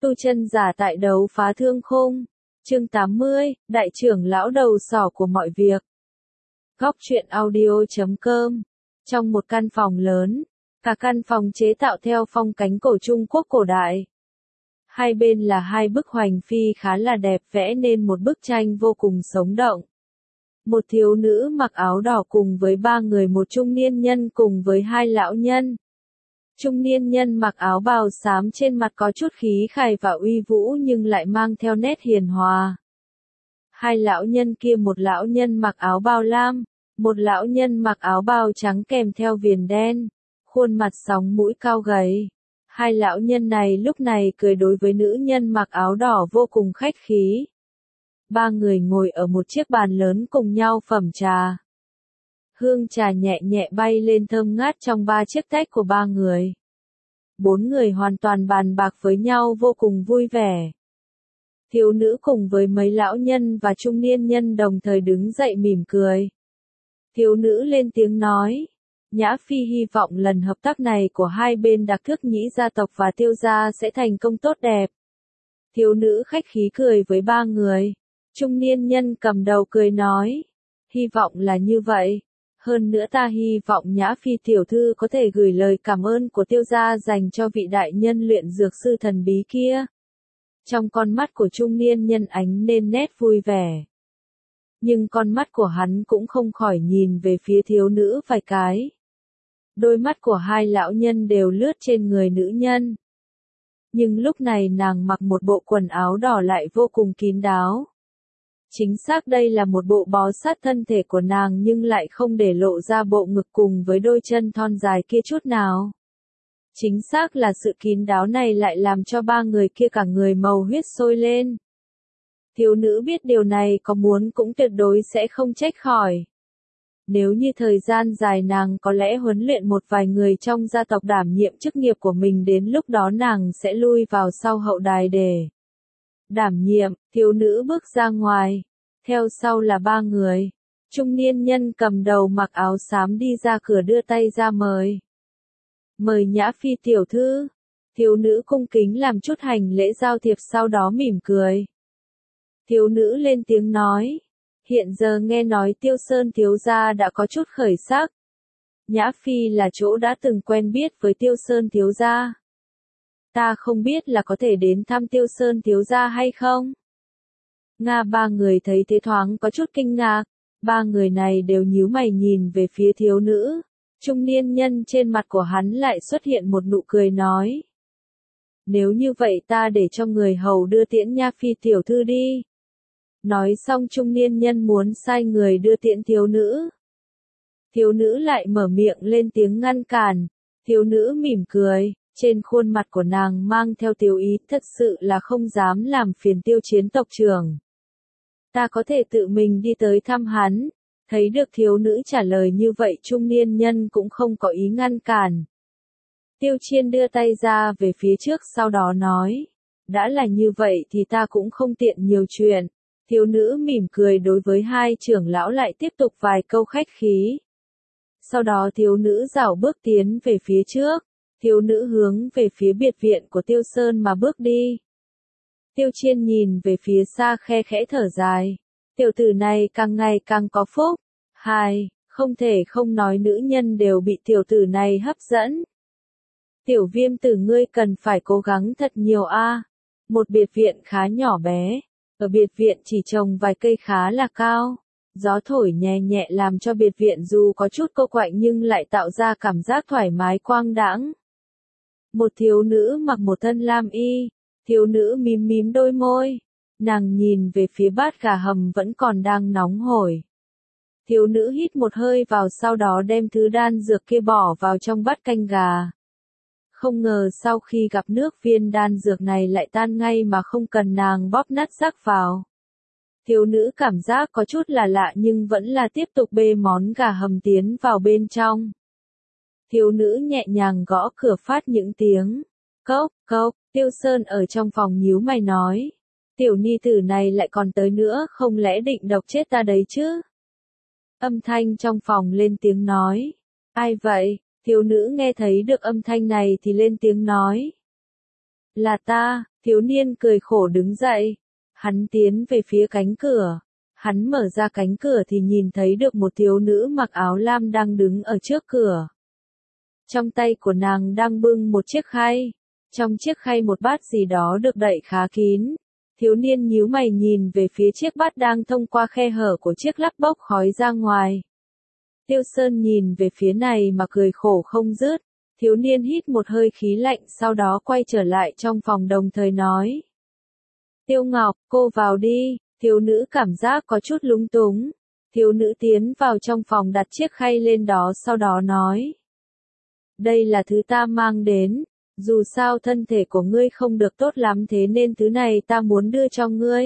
Tu chân giả tại đấu phá thương khung. Chương 80, Đại trưởng lão đầu sỏ của mọi việc. Góc truyện audio.com. Trong một căn phòng lớn, cả căn phòng chế tạo theo phong cách cổ Trung Quốc cổ đại. Hai bên là hai bức hoành phi khá là đẹp vẽ nên một bức tranh vô cùng sống động. Một thiếu nữ mặc áo đỏ cùng với ba người, một trung niên nhân cùng với hai lão nhân. Trung niên nhân mặc áo bào xám, trên mặt có chút khí khải và uy vũ nhưng lại mang theo nét hiền hòa. Hai lão nhân kia, một lão nhân mặc áo bào lam, một lão nhân mặc áo bào trắng kèm theo viền đen, khuôn mặt sóng mũi cao gầy. Hai lão nhân này lúc này cười đối với nữ nhân mặc áo đỏ vô cùng khách khí. Ba người ngồi ở một chiếc bàn lớn cùng nhau phẩm trà. Hương trà nhẹ nhẹ bay lên thơm ngát trong ba chiếc tách của ba người. Bốn người hoàn toàn bàn bạc với nhau vô cùng vui vẻ. Thiếu nữ cùng với mấy lão nhân và trung niên nhân đồng thời đứng dậy mỉm cười. Thiếu nữ lên tiếng nói, Nhã Phi hy vọng lần hợp tác này của hai bên Đạc Thước Nhĩ gia tộc và Tiêu gia sẽ thành công tốt đẹp. Thiếu nữ khách khí cười với ba người. Trung niên nhân cầm đầu cười nói, hy vọng là như vậy. Hơn nữa ta hy vọng Nhã Phi tiểu thư có thể gửi lời cảm ơn của Tiêu gia dành cho vị đại nhân luyện dược sư thần bí kia. Trong con mắt của trung niên nhân ánh lên nét vui vẻ. Nhưng con mắt của hắn cũng không khỏi nhìn về phía thiếu nữ vài cái. Đôi mắt của hai lão nhân đều lướt trên người nữ nhân. Nhưng lúc này nàng mặc một bộ quần áo đỏ lại vô cùng kín đáo. Chính xác đây là một bộ bó sát thân thể của nàng nhưng lại không để lộ ra bộ ngực cùng với đôi chân thon dài kia chút nào. Chính xác là sự kín đáo này lại làm cho ba người kia cả người màu huyết sôi lên. Thiếu nữ biết điều này có muốn cũng tuyệt đối sẽ không trách khỏi. Nếu như thời gian dài nàng có lẽ huấn luyện một vài người trong gia tộc đảm nhiệm chức nghiệp của mình, đến lúc đó nàng sẽ lui vào sau hậu đài để đảm nhiệm. Thiếu nữ bước ra ngoài, theo sau là ba người. Trung niên nhân cầm đầu mặc áo xám đi ra cửa đưa tay ra mời. Mời Nhã Phi tiểu thư. Thiếu nữ cung kính làm chút hành lễ giao thiệp, sau đó mỉm cười. Thiếu nữ lên tiếng nói, hiện giờ nghe nói Tiêu Sơn thiếu gia đã có chút khởi sắc. Nhã Phi là chỗ đã từng quen biết với Tiêu Sơn thiếu gia. Ta không biết là có thể đến thăm Tiêu Sơn thiếu gia hay không? Ba người thấy thế thoáng có chút kinh ngạc. Ba người này đều nhíu mày nhìn về phía thiếu nữ. Trung niên nhân trên mặt của hắn lại xuất hiện một nụ cười nói. Nếu như vậy ta để cho người hầu đưa tiễn Nhã Phi tiểu thư đi. Nói xong trung niên nhân muốn sai người đưa tiễn thiếu nữ. Thiếu nữ lại mở miệng lên tiếng ngăn cản. Thiếu nữ mỉm cười, trên khuôn mặt của nàng mang theo tiêu ý, thật sự là không dám làm phiền Tiêu Chiến tộc trưởng. Ta có thể tự mình đi tới thăm hắn. Thấy được thiếu nữ trả lời như vậy, trung niên nhân cũng không có ý ngăn cản. Tiêu Chiến đưa tay ra về phía trước, sau đó nói, đã là như vậy thì ta cũng không tiện nhiều chuyện. Thiếu nữ mỉm cười đối với hai trưởng lão lại tiếp tục vài câu khách khí. Sau đó thiếu nữ dạo bước tiến về phía trước. Thiếu nữ hướng về phía biệt viện của Tiêu Sơn mà bước đi. Tiêu Chiến nhìn về phía xa khe khẽ thở dài. Tiểu tử này càng ngày càng có phúc. Không thể không nói nữ nhân đều bị tiểu tử này hấp dẫn. Tiểu Viêm tử ngươi cần phải cố gắng thật nhiều a. Một biệt viện khá nhỏ bé. Ở biệt viện chỉ trồng vài cây khá là cao. Gió thổi nhẹ nhẹ làm cho biệt viện dù có chút cô quạnh nhưng lại tạo ra cảm giác thoải mái quang đãng. Một thiếu nữ mặc một thân lam y. Thiếu nữ mím mím đôi môi. Nàng nhìn về phía bát gà hầm vẫn còn đang nóng hổi. Thiếu nữ hít một hơi vào, sau đó đem thứ đan dược kia bỏ vào trong bát canh gà. Không ngờ sau khi gặp nước, viên đan dược này lại tan ngay mà không cần nàng bóp nát rắc vào. Thiếu nữ cảm giác có chút là lạ nhưng vẫn là tiếp tục bê món gà hầm tiến vào bên trong. Thiếu nữ nhẹ nhàng gõ cửa phát những tiếng cốc cốc. Tiêu Sơn ở trong phòng nhíu mày nói, tiểu ni tử này lại còn tới nữa, không lẽ định độc chết ta đấy chứ? Âm thanh trong phòng lên tiếng nói, ai vậy? Thiếu nữ nghe thấy được âm thanh này thì lên tiếng nói, là ta. Thiếu niên cười khổ đứng dậy. Hắn tiến về phía cánh cửa. Hắn mở ra cánh cửa thì nhìn thấy được một thiếu nữ mặc áo lam đang đứng ở trước cửa. Trong tay của nàng đang bưng một chiếc khay. Trong chiếc khay một bát gì đó được đậy khá kín. Thiếu niên nhíu mày nhìn về phía chiếc bát đang thông qua khe hở của chiếc lắp bốc khói ra ngoài. Tiêu Sơn nhìn về phía này mà cười khổ không dứt. Thiếu niên hít một hơi khí lạnh sau đó quay trở lại trong phòng đồng thời nói. Tiêu Ngọc, cô vào đi. Thiếu nữ cảm giác có chút lúng túng. Thiếu nữ tiến vào trong phòng đặt chiếc khay lên đó sau đó nói. Đây là thứ ta mang đến. Dù sao thân thể của ngươi không được tốt lắm thế nên thứ này ta muốn đưa cho ngươi.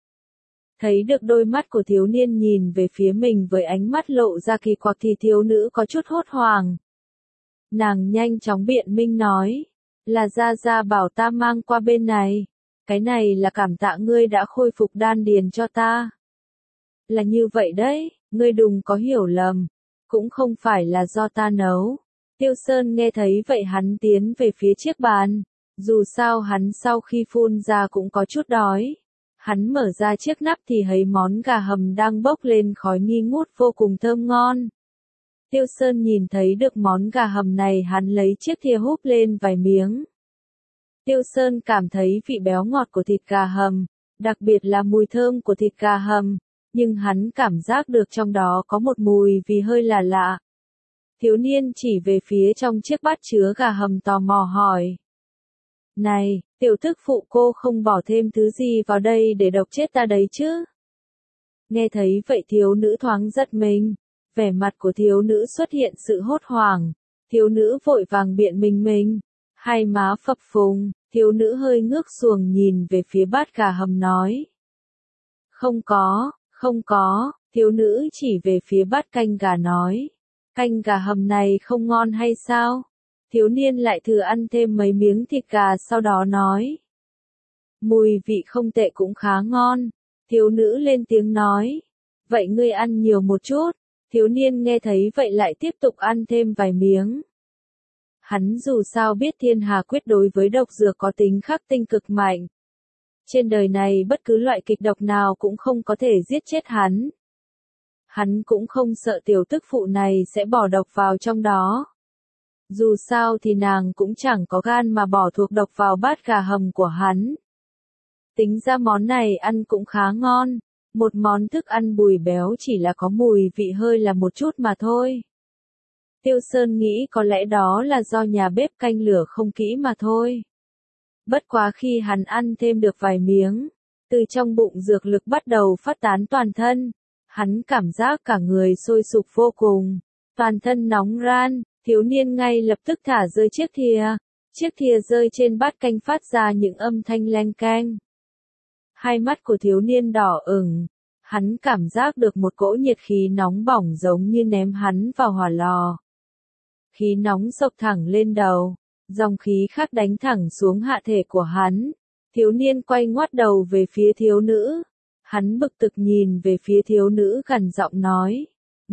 Thấy được đôi mắt của thiếu niên nhìn về phía mình với ánh mắt lộ ra kỳ quặc thì thiếu nữ có chút hốt hoảng. Nàng nhanh chóng biện minh nói. Là Gia Gia bảo ta mang qua bên này. Cái này là cảm tạ ngươi đã khôi phục đan điền cho ta. Là như vậy đấy, ngươi đừng có hiểu lầm. Cũng không phải là do ta nấu. Tiêu Sơn nghe thấy vậy hắn tiến về phía chiếc bàn. Dù sao hắn sau khi phun ra cũng có chút đói. Hắn mở ra chiếc nắp thì thấy món gà hầm đang bốc lên khói nghi ngút vô cùng thơm ngon. Tiêu Sơn nhìn thấy được món gà hầm này hắn lấy chiếc thìa húp lên vài miếng. Tiêu Sơn cảm thấy vị béo ngọt của thịt gà hầm, đặc biệt là mùi thơm của thịt gà hầm, nhưng hắn cảm giác được trong đó có một mùi vì hơi là lạ. Thiếu niên chỉ về phía trong chiếc bát chứa gà hầm tò mò hỏi. Này, tiểu thức phụ cô không bỏ thêm thứ gì vào đây để độc chết ta đấy chứ? Nghe thấy vậy thiếu nữ thoáng giật mình, vẻ mặt của thiếu nữ xuất hiện sự hốt hoảng, thiếu nữ vội vàng biện mình, hai má phập phồng, thiếu nữ hơi ngước xuồng nhìn về phía bát gà hầm nói. Không có, thiếu nữ chỉ về phía bát canh gà nói. Canh gà hầm này không ngon hay sao? Thiếu niên lại thử ăn thêm mấy miếng thịt gà sau đó nói. Mùi vị không tệ cũng khá ngon. Thiếu nữ lên tiếng nói. Vậy ngươi ăn nhiều một chút. Thiếu niên nghe thấy vậy lại tiếp tục ăn thêm vài miếng. Hắn dù sao biết thiên hà quyết đối với độc dược có tính khắc tinh cực mạnh. Trên đời này bất cứ loại kịch độc nào cũng không có thể giết chết hắn. Hắn cũng không sợ tiểu tức phụ này sẽ bỏ độc vào trong đó. Dù sao thì nàng cũng chẳng có gan mà bỏ thuộc độc vào bát gà hầm của hắn. Tính ra món này ăn cũng khá ngon. Một món thức ăn bùi béo chỉ là có mùi vị hơi là một chút mà thôi. Tiêu Sơn nghĩ có lẽ đó là do nhà bếp canh lửa không kỹ mà thôi. Bất quá khi hắn ăn thêm được vài miếng, từ trong bụng dược lực bắt đầu phát tán toàn thân. Hắn cảm giác cả người sôi sục vô cùng, toàn thân nóng ran, thiếu niên ngay lập tức thả rơi chiếc thìa. Chiếc thìa rơi trên bát canh phát ra những âm thanh leng keng. Hai mắt của thiếu niên đỏ ửng, hắn cảm giác được một cỗ nhiệt khí nóng bỏng giống như ném hắn vào hỏa lò. Khí nóng xộc thẳng lên đầu, dòng khí khác đánh thẳng xuống hạ thể của hắn. Thiếu niên quay ngoắt đầu về phía thiếu nữ. Hắn bực tức nhìn về phía thiếu nữ gằn giọng nói.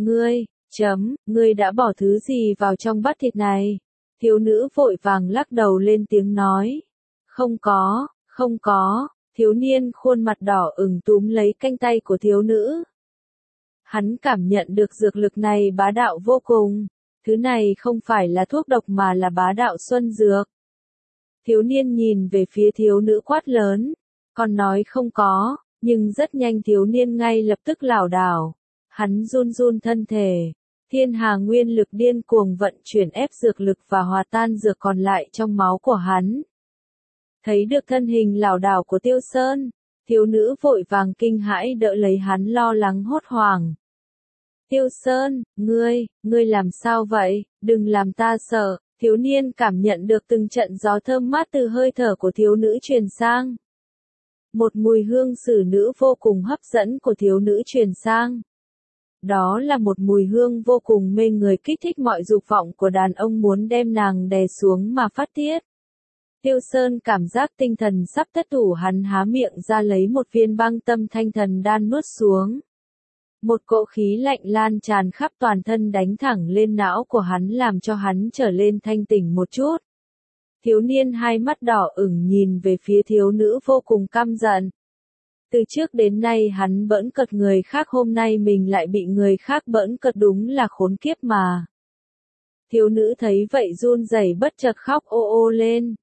Ngươi đã bỏ thứ gì vào trong bát thịt này? Thiếu nữ vội vàng lắc đầu lên tiếng nói. Không có, thiếu niên khuôn mặt đỏ ửng túm lấy cánh tay của thiếu nữ. Hắn cảm nhận được dược lực này bá đạo vô cùng. Thứ này không phải là thuốc độc mà là bá đạo xuân dược. Thiếu niên nhìn về phía thiếu nữ quát lớn. Còn nói không có. Nhưng rất nhanh thiếu niên ngay lập tức lảo đảo. Hắn run run thân thể. Thiên hà nguyên lực điên cuồng vận chuyển ép dược lực và hòa tan dược còn lại trong máu của hắn. Thấy được thân hình lảo đảo của Tiêu Sơn, thiếu nữ vội vàng kinh hãi đỡ lấy hắn lo lắng hốt hoảng. Tiêu Sơn, ngươi làm sao vậy, đừng làm ta sợ. Thiếu niên cảm nhận được từng trận gió thơm mát từ hơi thở của thiếu nữ truyền sang. Một mùi hương xử nữ vô cùng hấp dẫn của thiếu nữ truyền sang. Đó là một mùi hương vô cùng mê người kích thích mọi dục vọng của đàn ông muốn đem nàng đè xuống mà phát tiết. Tiêu Sơn cảm giác tinh thần sắp thất thủ hắn há miệng ra lấy một viên băng tâm thanh thần đan nuốt xuống. Một cỗ khí lạnh lan tràn khắp toàn thân đánh thẳng lên não của hắn làm cho hắn trở lên thanh tỉnh một chút. Thiếu niên hai mắt đỏ ửng nhìn về phía thiếu nữ vô cùng căm giận. Từ trước đến nay hắn bỡn cợt người khác, hôm nay mình lại bị người khác bỡn cợt, đúng là khốn kiếp mà. Thiếu nữ thấy vậy run rẩy bất chợt khóc ô ô lên.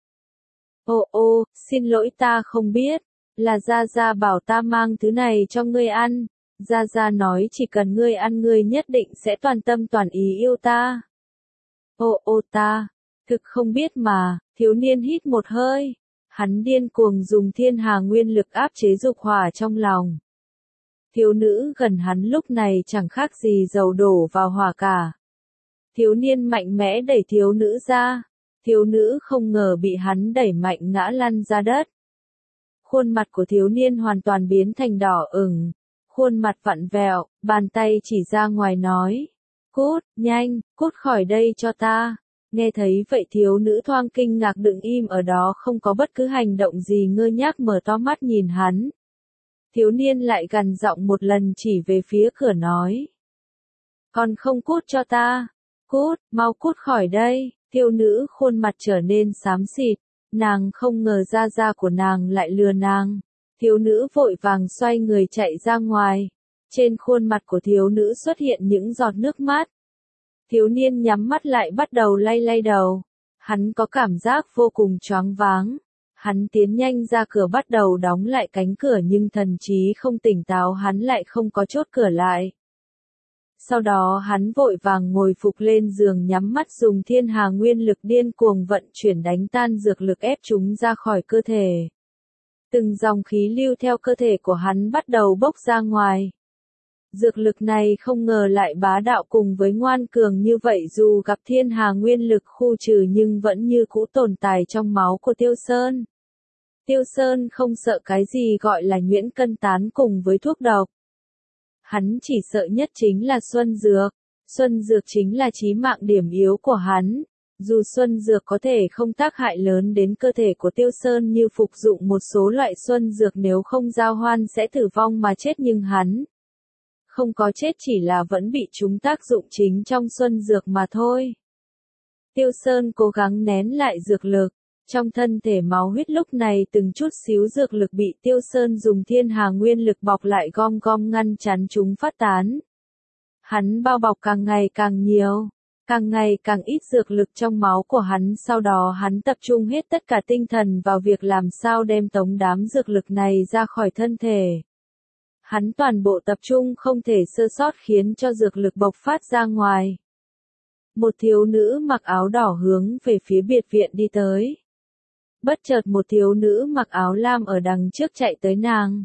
Ô, xin lỗi, ta không biết, là Gia Gia bảo ta mang thứ này cho ngươi ăn. Gia Gia nói chỉ cần ngươi ăn ngươi nhất định sẽ toàn tâm toàn ý yêu ta. Ô ta, thực không biết mà, thiếu niên hít một hơi. Hắn điên cuồng dùng thiên hà nguyên lực áp chế dục hỏa trong lòng. Thiếu nữ gần hắn lúc này chẳng khác gì dầu đổ vào hỏa cả. Thiếu niên mạnh mẽ đẩy thiếu nữ ra. Thiếu nữ không ngờ bị hắn đẩy mạnh ngã lăn ra đất. Khuôn mặt của thiếu niên hoàn toàn biến thành đỏ ửng. Khuôn mặt vặn vẹo, bàn tay chỉ ra ngoài nói. Cút, nhanh, cút khỏi đây cho ta. Nghe thấy vậy thiếu nữ thoáng kinh ngạc đứng im ở đó không có bất cứ hành động gì, ngơ ngác mở to mắt nhìn hắn. Thiếu niên lại gằn giọng một lần chỉ về phía cửa nói. Còn không cút cho ta. Cút, mau cút khỏi đây. Thiếu nữ khuôn mặt trở nên xám xịt. Nàng không ngờ Gia Gia của nàng lại lừa nàng. Thiếu nữ vội vàng xoay người chạy ra ngoài. Trên khuôn mặt của thiếu nữ xuất hiện những giọt nước mắt. Thiếu niên nhắm mắt lại bắt đầu lay lay đầu. Hắn có cảm giác vô cùng choáng váng. Hắn tiến nhanh ra cửa bắt đầu đóng lại cánh cửa nhưng thần trí không tỉnh táo, hắn lại không có chốt cửa lại. Sau đó hắn vội vàng ngồi phục lên giường, nhắm mắt dùng thiên hà nguyên lực điên cuồng vận chuyển đánh tan dược lực, ép chúng ra khỏi cơ thể. Từng dòng khí lưu theo cơ thể của hắn bắt đầu bốc ra ngoài. Dược lực này không ngờ lại bá đạo cùng với ngoan cường như vậy, dù gặp thiên hà nguyên lực khu trừ nhưng vẫn như cũ tồn tại trong máu của Tiêu Sơn. Tiêu Sơn không sợ cái gì gọi là nhuyễn cân tán cùng với thuốc độc. Hắn chỉ sợ nhất chính là Xuân Dược. Xuân Dược chính là chí mạng điểm yếu của hắn. Dù Xuân Dược có thể không tác hại lớn đến cơ thể của Tiêu Sơn như phục dụng một số loại Xuân Dược nếu không giao hoan sẽ tử vong mà chết, nhưng hắn không có chết, chỉ là vẫn bị trúng tác dụng chính trong Xuân Dược mà thôi. Tiêu Sơn cố gắng nén lại dược lực. Trong thân thể máu huyết lúc này từng chút xíu dược lực bị Tiêu Sơn dùng thiên hà nguyên lực bọc lại, gom gom ngăn chắn chúng phát tán. Hắn bao bọc càng ngày càng nhiều, càng ngày càng ít dược lực trong máu của hắn, sau đó hắn tập trung hết tất cả tinh thần vào việc làm sao đem tống đám dược lực này ra khỏi thân thể. Hắn toàn bộ tập trung không thể sơ sót khiến cho dược lực bộc phát ra ngoài. Một thiếu nữ mặc áo đỏ hướng về phía biệt viện đi tới. Bất chợt một thiếu nữ mặc áo lam ở đằng trước chạy tới nàng.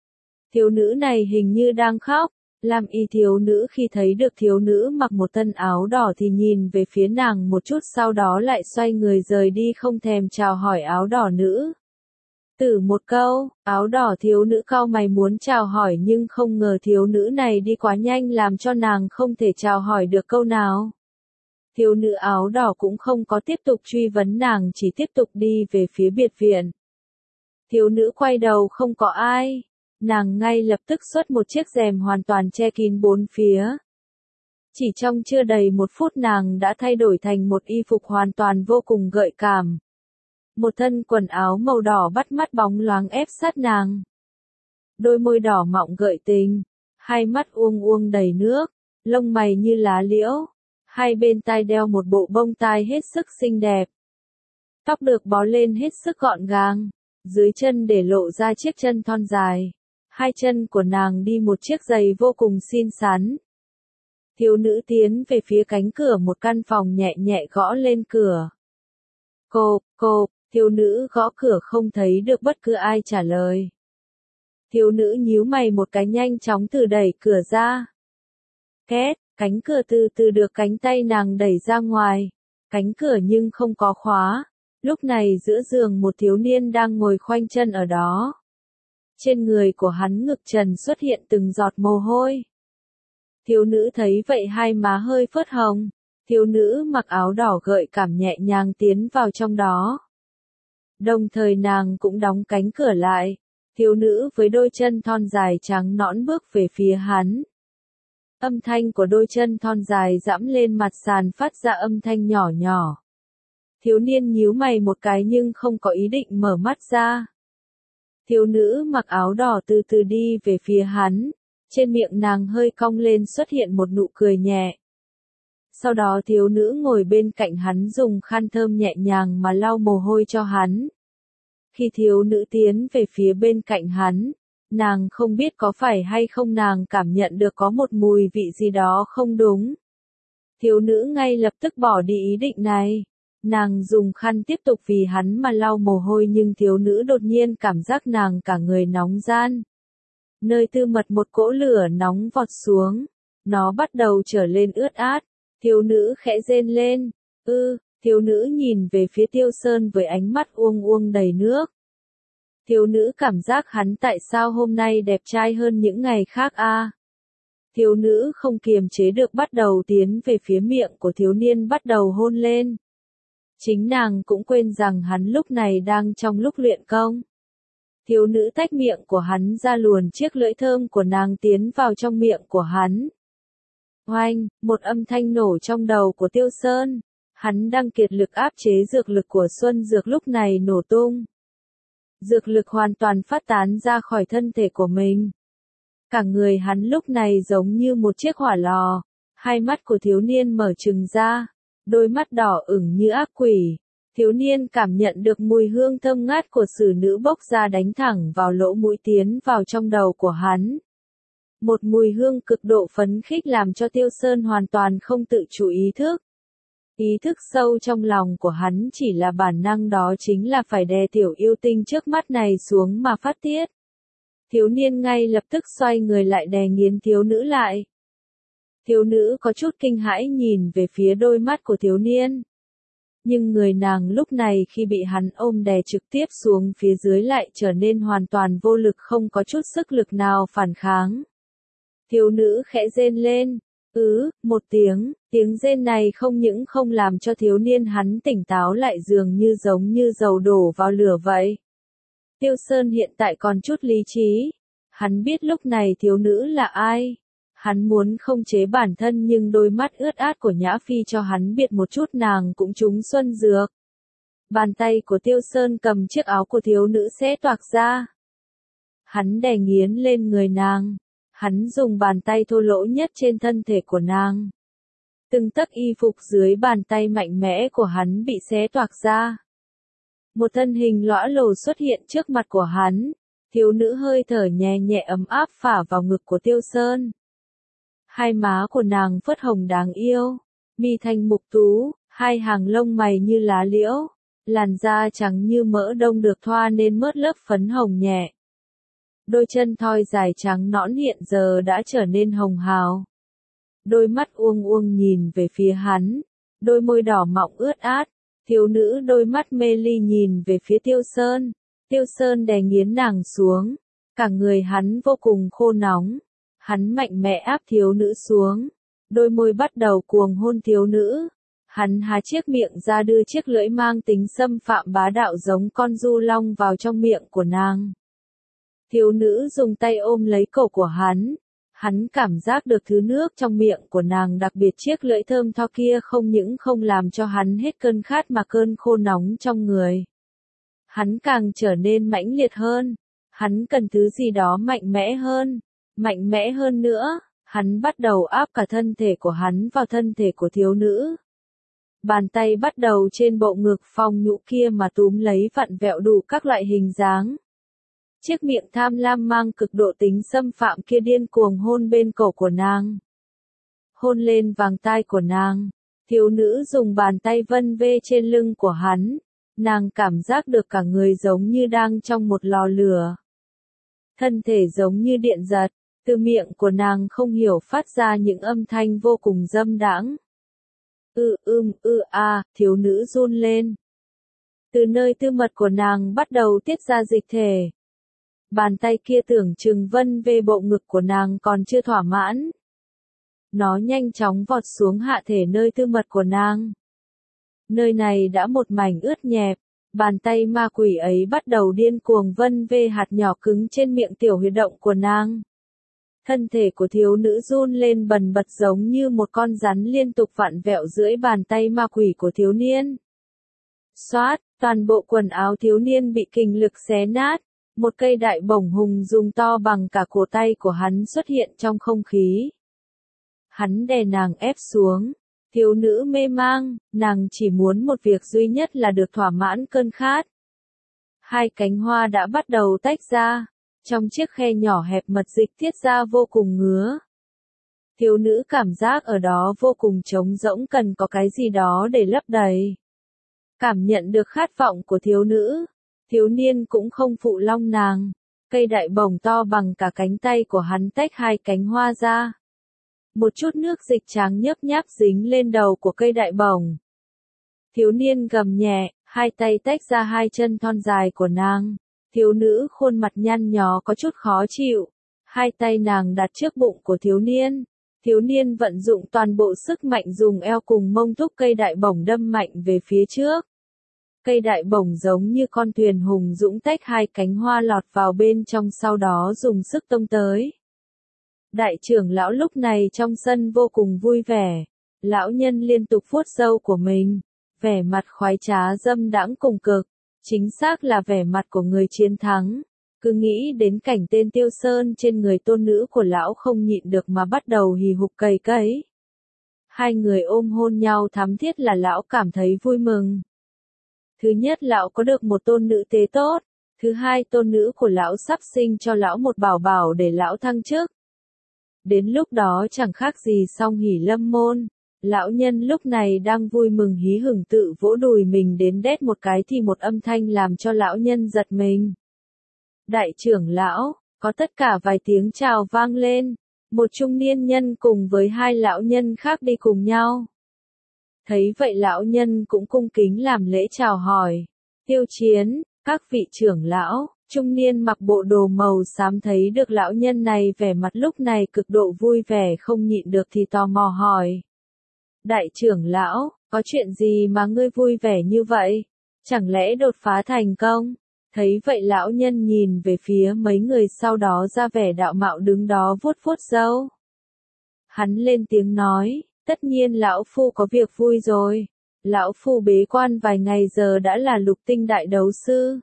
Thiếu nữ này hình như đang khóc. Lam y thiếu nữ khi thấy được thiếu nữ mặc một thân áo đỏ thì nhìn về phía nàng một chút, sau đó lại xoay người rời đi, không thèm chào hỏi áo đỏ nữ tử một câu. Áo đỏ thiếu nữ cau mày muốn chào hỏi nhưng không ngờ thiếu nữ này đi quá nhanh làm cho nàng không thể chào hỏi được câu nào. Thiếu nữ áo đỏ cũng không có tiếp tục truy vấn nàng, chỉ tiếp tục đi về phía biệt viện. Thiếu nữ quay đầu không có ai. Nàng ngay lập tức xuất một chiếc rèm hoàn toàn che kín bốn phía. Chỉ trong chưa đầy một phút nàng đã thay đổi thành một y phục hoàn toàn vô cùng gợi cảm. Một thân quần áo màu đỏ bắt mắt bóng loáng ép sát nàng. Đôi môi đỏ mọng gợi tình, hai mắt uông uông đầy nước, lông mày như lá liễu, hai bên tai đeo một bộ bông tai hết sức xinh đẹp. Tóc được bó lên hết sức gọn gàng, dưới chân để lộ ra chiếc chân thon dài. Hai chân của nàng đi một chiếc giày vô cùng xinh xắn. Thiếu nữ tiến về phía cánh cửa một căn phòng, nhẹ nhẹ gõ lên cửa. Cô, thiếu nữ gõ cửa không thấy được bất cứ ai trả lời. Thiếu nữ nhíu mày một cái nhanh chóng từ đẩy cửa ra. Két, cánh cửa từ từ được cánh tay nàng đẩy ra ngoài. Cánh cửa nhưng không có khóa. Lúc này giữa giường một thiếu niên đang ngồi khoanh chân ở đó. Trên người của hắn ngực trần xuất hiện từng giọt mồ hôi. Thiếu nữ thấy vậy hai má hơi phớt hồng. Thiếu nữ mặc áo đỏ gợi cảm nhẹ nhàng tiến vào trong đó. Đồng thời nàng cũng đóng cánh cửa lại. Thiếu nữ với đôi chân thon dài trắng nõn bước về phía hắn. Âm thanh của đôi chân thon dài dẫm lên mặt sàn phát ra âm thanh nhỏ nhỏ. Thiếu niên nhíu mày một cái nhưng không có ý định mở mắt ra. Thiếu nữ mặc áo đỏ từ từ đi về phía hắn, trên miệng nàng hơi cong lên xuất hiện một nụ cười nhẹ. Sau đó thiếu nữ ngồi bên cạnh hắn dùng khăn thơm nhẹ nhàng mà lau mồ hôi cho hắn. Khi thiếu nữ tiến về phía bên cạnh hắn, nàng không biết có phải hay không nàng cảm nhận được có một mùi vị gì đó không đúng. Thiếu nữ ngay lập tức bỏ đi ý định này. Nàng dùng khăn tiếp tục vì hắn mà lau mồ hôi nhưng thiếu nữ đột nhiên cảm giác nàng cả người nóng ran. Nơi tư mật một cỗ lửa nóng vọt xuống. Nó bắt đầu trở lên ướt át. Thiếu nữ khẽ rên lên. Thiếu nữ nhìn về phía Tiêu Sơn với ánh mắt uông uông đầy nước. Thiếu nữ cảm giác hắn tại sao hôm nay đẹp trai hơn những ngày khác a? Thiếu nữ không kiềm chế được bắt đầu tiến về phía miệng của thiếu niên bắt đầu hôn lên. Chính nàng cũng quên rằng hắn lúc này đang trong lúc luyện công. Thiếu nữ tách miệng của hắn ra luồn chiếc lưỡi thơm của nàng tiến vào trong miệng của hắn. Oanh, một âm thanh nổ trong đầu của Tiêu Sơn. Hắn đang kiệt lực áp chế dược lực của Xuân Dược lúc này nổ tung. Dược lực hoàn toàn phát tán ra khỏi thân thể của mình. Cả người hắn lúc này giống như một chiếc hỏa lò. Hai mắt của thiếu niên mở trừng ra. Đôi mắt đỏ ửng như ác quỷ. Thiếu niên cảm nhận được mùi hương thơm ngát của xử nữ bốc ra đánh thẳng vào lỗ mũi tiến vào trong đầu của hắn. Một mùi hương cực độ phấn khích làm cho Tiêu Sơn hoàn toàn không tự chủ ý thức. Ý thức sâu trong lòng của hắn chỉ là bản năng đó chính là phải đè tiểu yêu tinh trước mắt này xuống mà phát tiết. Thiếu niên ngay lập tức xoay người lại đè nghiến thiếu nữ lại. Thiếu nữ có chút kinh hãi nhìn về phía đôi mắt của thiếu niên. Nhưng người nàng lúc này khi bị hắn ôm đè trực tiếp xuống phía dưới lại trở nên hoàn toàn vô lực không có chút sức lực nào phản kháng. Thiếu nữ khẽ rên lên. Một tiếng rên này không những không làm cho thiếu niên hắn tỉnh táo lại dường như giống như dầu đổ vào lửa vậy. Tiêu Sơn hiện tại còn chút lý trí. Hắn biết lúc này thiếu nữ là ai. Hắn muốn không chế bản thân nhưng đôi mắt ướt át của Nhã Phi cho hắn biết một chút nàng cũng trúng xuân dược. Bàn tay của Tiêu Sơn cầm chiếc áo của thiếu nữ xé toạc ra. Hắn đè nghiến lên người nàng. Hắn dùng bàn tay thô lỗ nhất trên thân thể của nàng. Từng tấc y phục dưới bàn tay mạnh mẽ của hắn bị xé toạc ra. Một thân hình lõa lồ xuất hiện trước mặt của hắn. Thiếu nữ hơi thở nhẹ nhẹ ấm áp phả vào ngực của Tiêu Sơn. Hai má của nàng phớt hồng đáng yêu. Mi thanh mục tú, hai hàng lông mày như lá liễu. Làn da trắng như mỡ đông được thoa nên mớt lớp phấn hồng nhẹ. Đôi chân thoi dài trắng nõn hiện giờ đã trở nên hồng hào. Đôi mắt uông uông nhìn về phía hắn. Đôi môi đỏ mọng ướt át. Thiếu nữ đôi mắt mê ly nhìn về phía Tiêu Sơn. Tiêu Sơn đè nghiến nàng xuống. Cả người hắn vô cùng khô nóng. Hắn mạnh mẽ áp thiếu nữ xuống. Đôi môi bắt đầu cuồng hôn thiếu nữ. Hắn há chiếc miệng ra đưa chiếc lưỡi mang tính xâm phạm bá đạo giống con du long vào trong miệng của nàng. Thiếu nữ dùng tay ôm lấy cổ của hắn. Hắn cảm giác được thứ nước trong miệng của nàng đặc biệt chiếc lưỡi thơm tho kia không những không làm cho hắn hết cơn khát mà cơn khô nóng trong người. Hắn càng trở nên mãnh liệt hơn. Hắn cần thứ gì đó mạnh mẽ hơn nữa. Hắn bắt đầu áp cả thân thể của hắn vào thân thể của thiếu nữ. Bàn tay bắt đầu trên bộ ngực phong nhũ kia mà túm lấy vặn vẹo đủ các loại hình dáng. Chiếc miệng tham lam mang cực độ tính xâm phạm kia điên cuồng hôn bên cổ của nàng. Hôn lên vàng tai của nàng. Thiếu nữ dùng bàn tay vân vê trên lưng của hắn. Nàng cảm giác được cả người giống như đang trong một lò lửa. Thân thể giống như điện giật. Từ miệng của nàng không hiểu phát ra những âm thanh vô cùng dâm đãng. Thiếu nữ run lên. Từ nơi tư mật của nàng bắt đầu tiết ra dịch thể. Bàn tay kia tưởng chừng vân về bộ ngực của nàng còn chưa thỏa mãn. Nó nhanh chóng vọt xuống hạ thể nơi tư mật của nàng. Nơi này đã một mảnh ướt nhẹp. Bàn tay ma quỷ ấy bắt đầu điên cuồng vân về hạt nhỏ cứng trên miệng tiểu huyệt động của nàng. Thân thể của thiếu nữ run lên bần bật giống như một con rắn liên tục vặn vẹo dưới bàn tay ma quỷ của thiếu niên. Xoát, toàn bộ quần áo thiếu niên bị kình lực xé nát. Một cây đại bổng hùng dùng to bằng cả cổ tay của hắn xuất hiện trong không khí. Hắn đè nàng ép xuống. Thiếu nữ mê mang, nàng chỉ muốn một việc duy nhất là được thỏa mãn cơn khát. Hai cánh hoa đã bắt đầu tách ra. Trong chiếc khe nhỏ hẹp mật dịch tiết ra vô cùng ngứa. Thiếu nữ cảm giác ở đó vô cùng trống rỗng, cần có cái gì đó để lấp đầy. Cảm nhận được khát vọng của thiếu nữ. Thiếu niên cũng không phụ long nàng. Cây đại bổng to bằng cả cánh tay của hắn tách hai cánh hoa ra. Một chút nước dịch trắng nhớp nháp dính lên đầu của cây đại bổng. Thiếu niên gầm nhẹ, hai tay tách ra hai chân thon dài của nàng. Thiếu nữ khuôn mặt nhăn nhó có chút khó chịu. Hai tay nàng đặt trước bụng của thiếu niên. Thiếu niên vận dụng toàn bộ sức mạnh dùng eo cùng mông thúc cây đại bổng đâm mạnh về phía trước. Cây đại bổng giống như con thuyền hùng dũng tách hai cánh hoa lọt vào bên trong, sau đó dùng sức tông tới. Đại trưởng lão lúc này trong sân vô cùng vui vẻ. Lão nhân liên tục vuốt râu của mình. Vẻ mặt khoái trá dâm đãng cùng cực. Chính xác là vẻ mặt của người chiến thắng. Cứ nghĩ đến cảnh tên Tiêu Sơn trên người tôn nữ của lão không nhịn được mà bắt đầu hì hục cày cấy. Hai người ôm hôn nhau thắm thiết là lão cảm thấy vui mừng. Thứ nhất, lão có được một tôn nữ tế tốt. Thứ hai, tôn nữ của lão sắp sinh cho lão một bảo bảo để lão thăng chức. Đến lúc đó chẳng khác gì song hỷ lâm môn. Lão nhân lúc này đang vui mừng hí hửng tự vỗ đùi mình đến đét một cái thì một âm thanh làm cho lão nhân giật mình. Đại trưởng lão, có tất cả vài tiếng chào vang lên. Một trung niên nhân cùng với hai lão nhân khác đi cùng nhau. Thấy vậy lão nhân cũng cung kính làm lễ chào hỏi. Tiêu Chiến, các vị trưởng lão, trung niên mặc bộ đồ màu xám thấy được lão nhân này vẻ mặt lúc này cực độ vui vẻ không nhịn được thì tò mò hỏi. Đại trưởng lão, có chuyện gì mà ngươi vui vẻ như vậy? Chẳng lẽ đột phá thành công? Thấy vậy lão nhân nhìn về phía mấy người sau đó ra vẻ đạo mạo đứng đó vuốt vuốt râu. Hắn lên tiếng nói, tất nhiên lão phu có việc vui rồi. Lão phu bế quan vài ngày giờ đã là lục tinh đại đấu sư.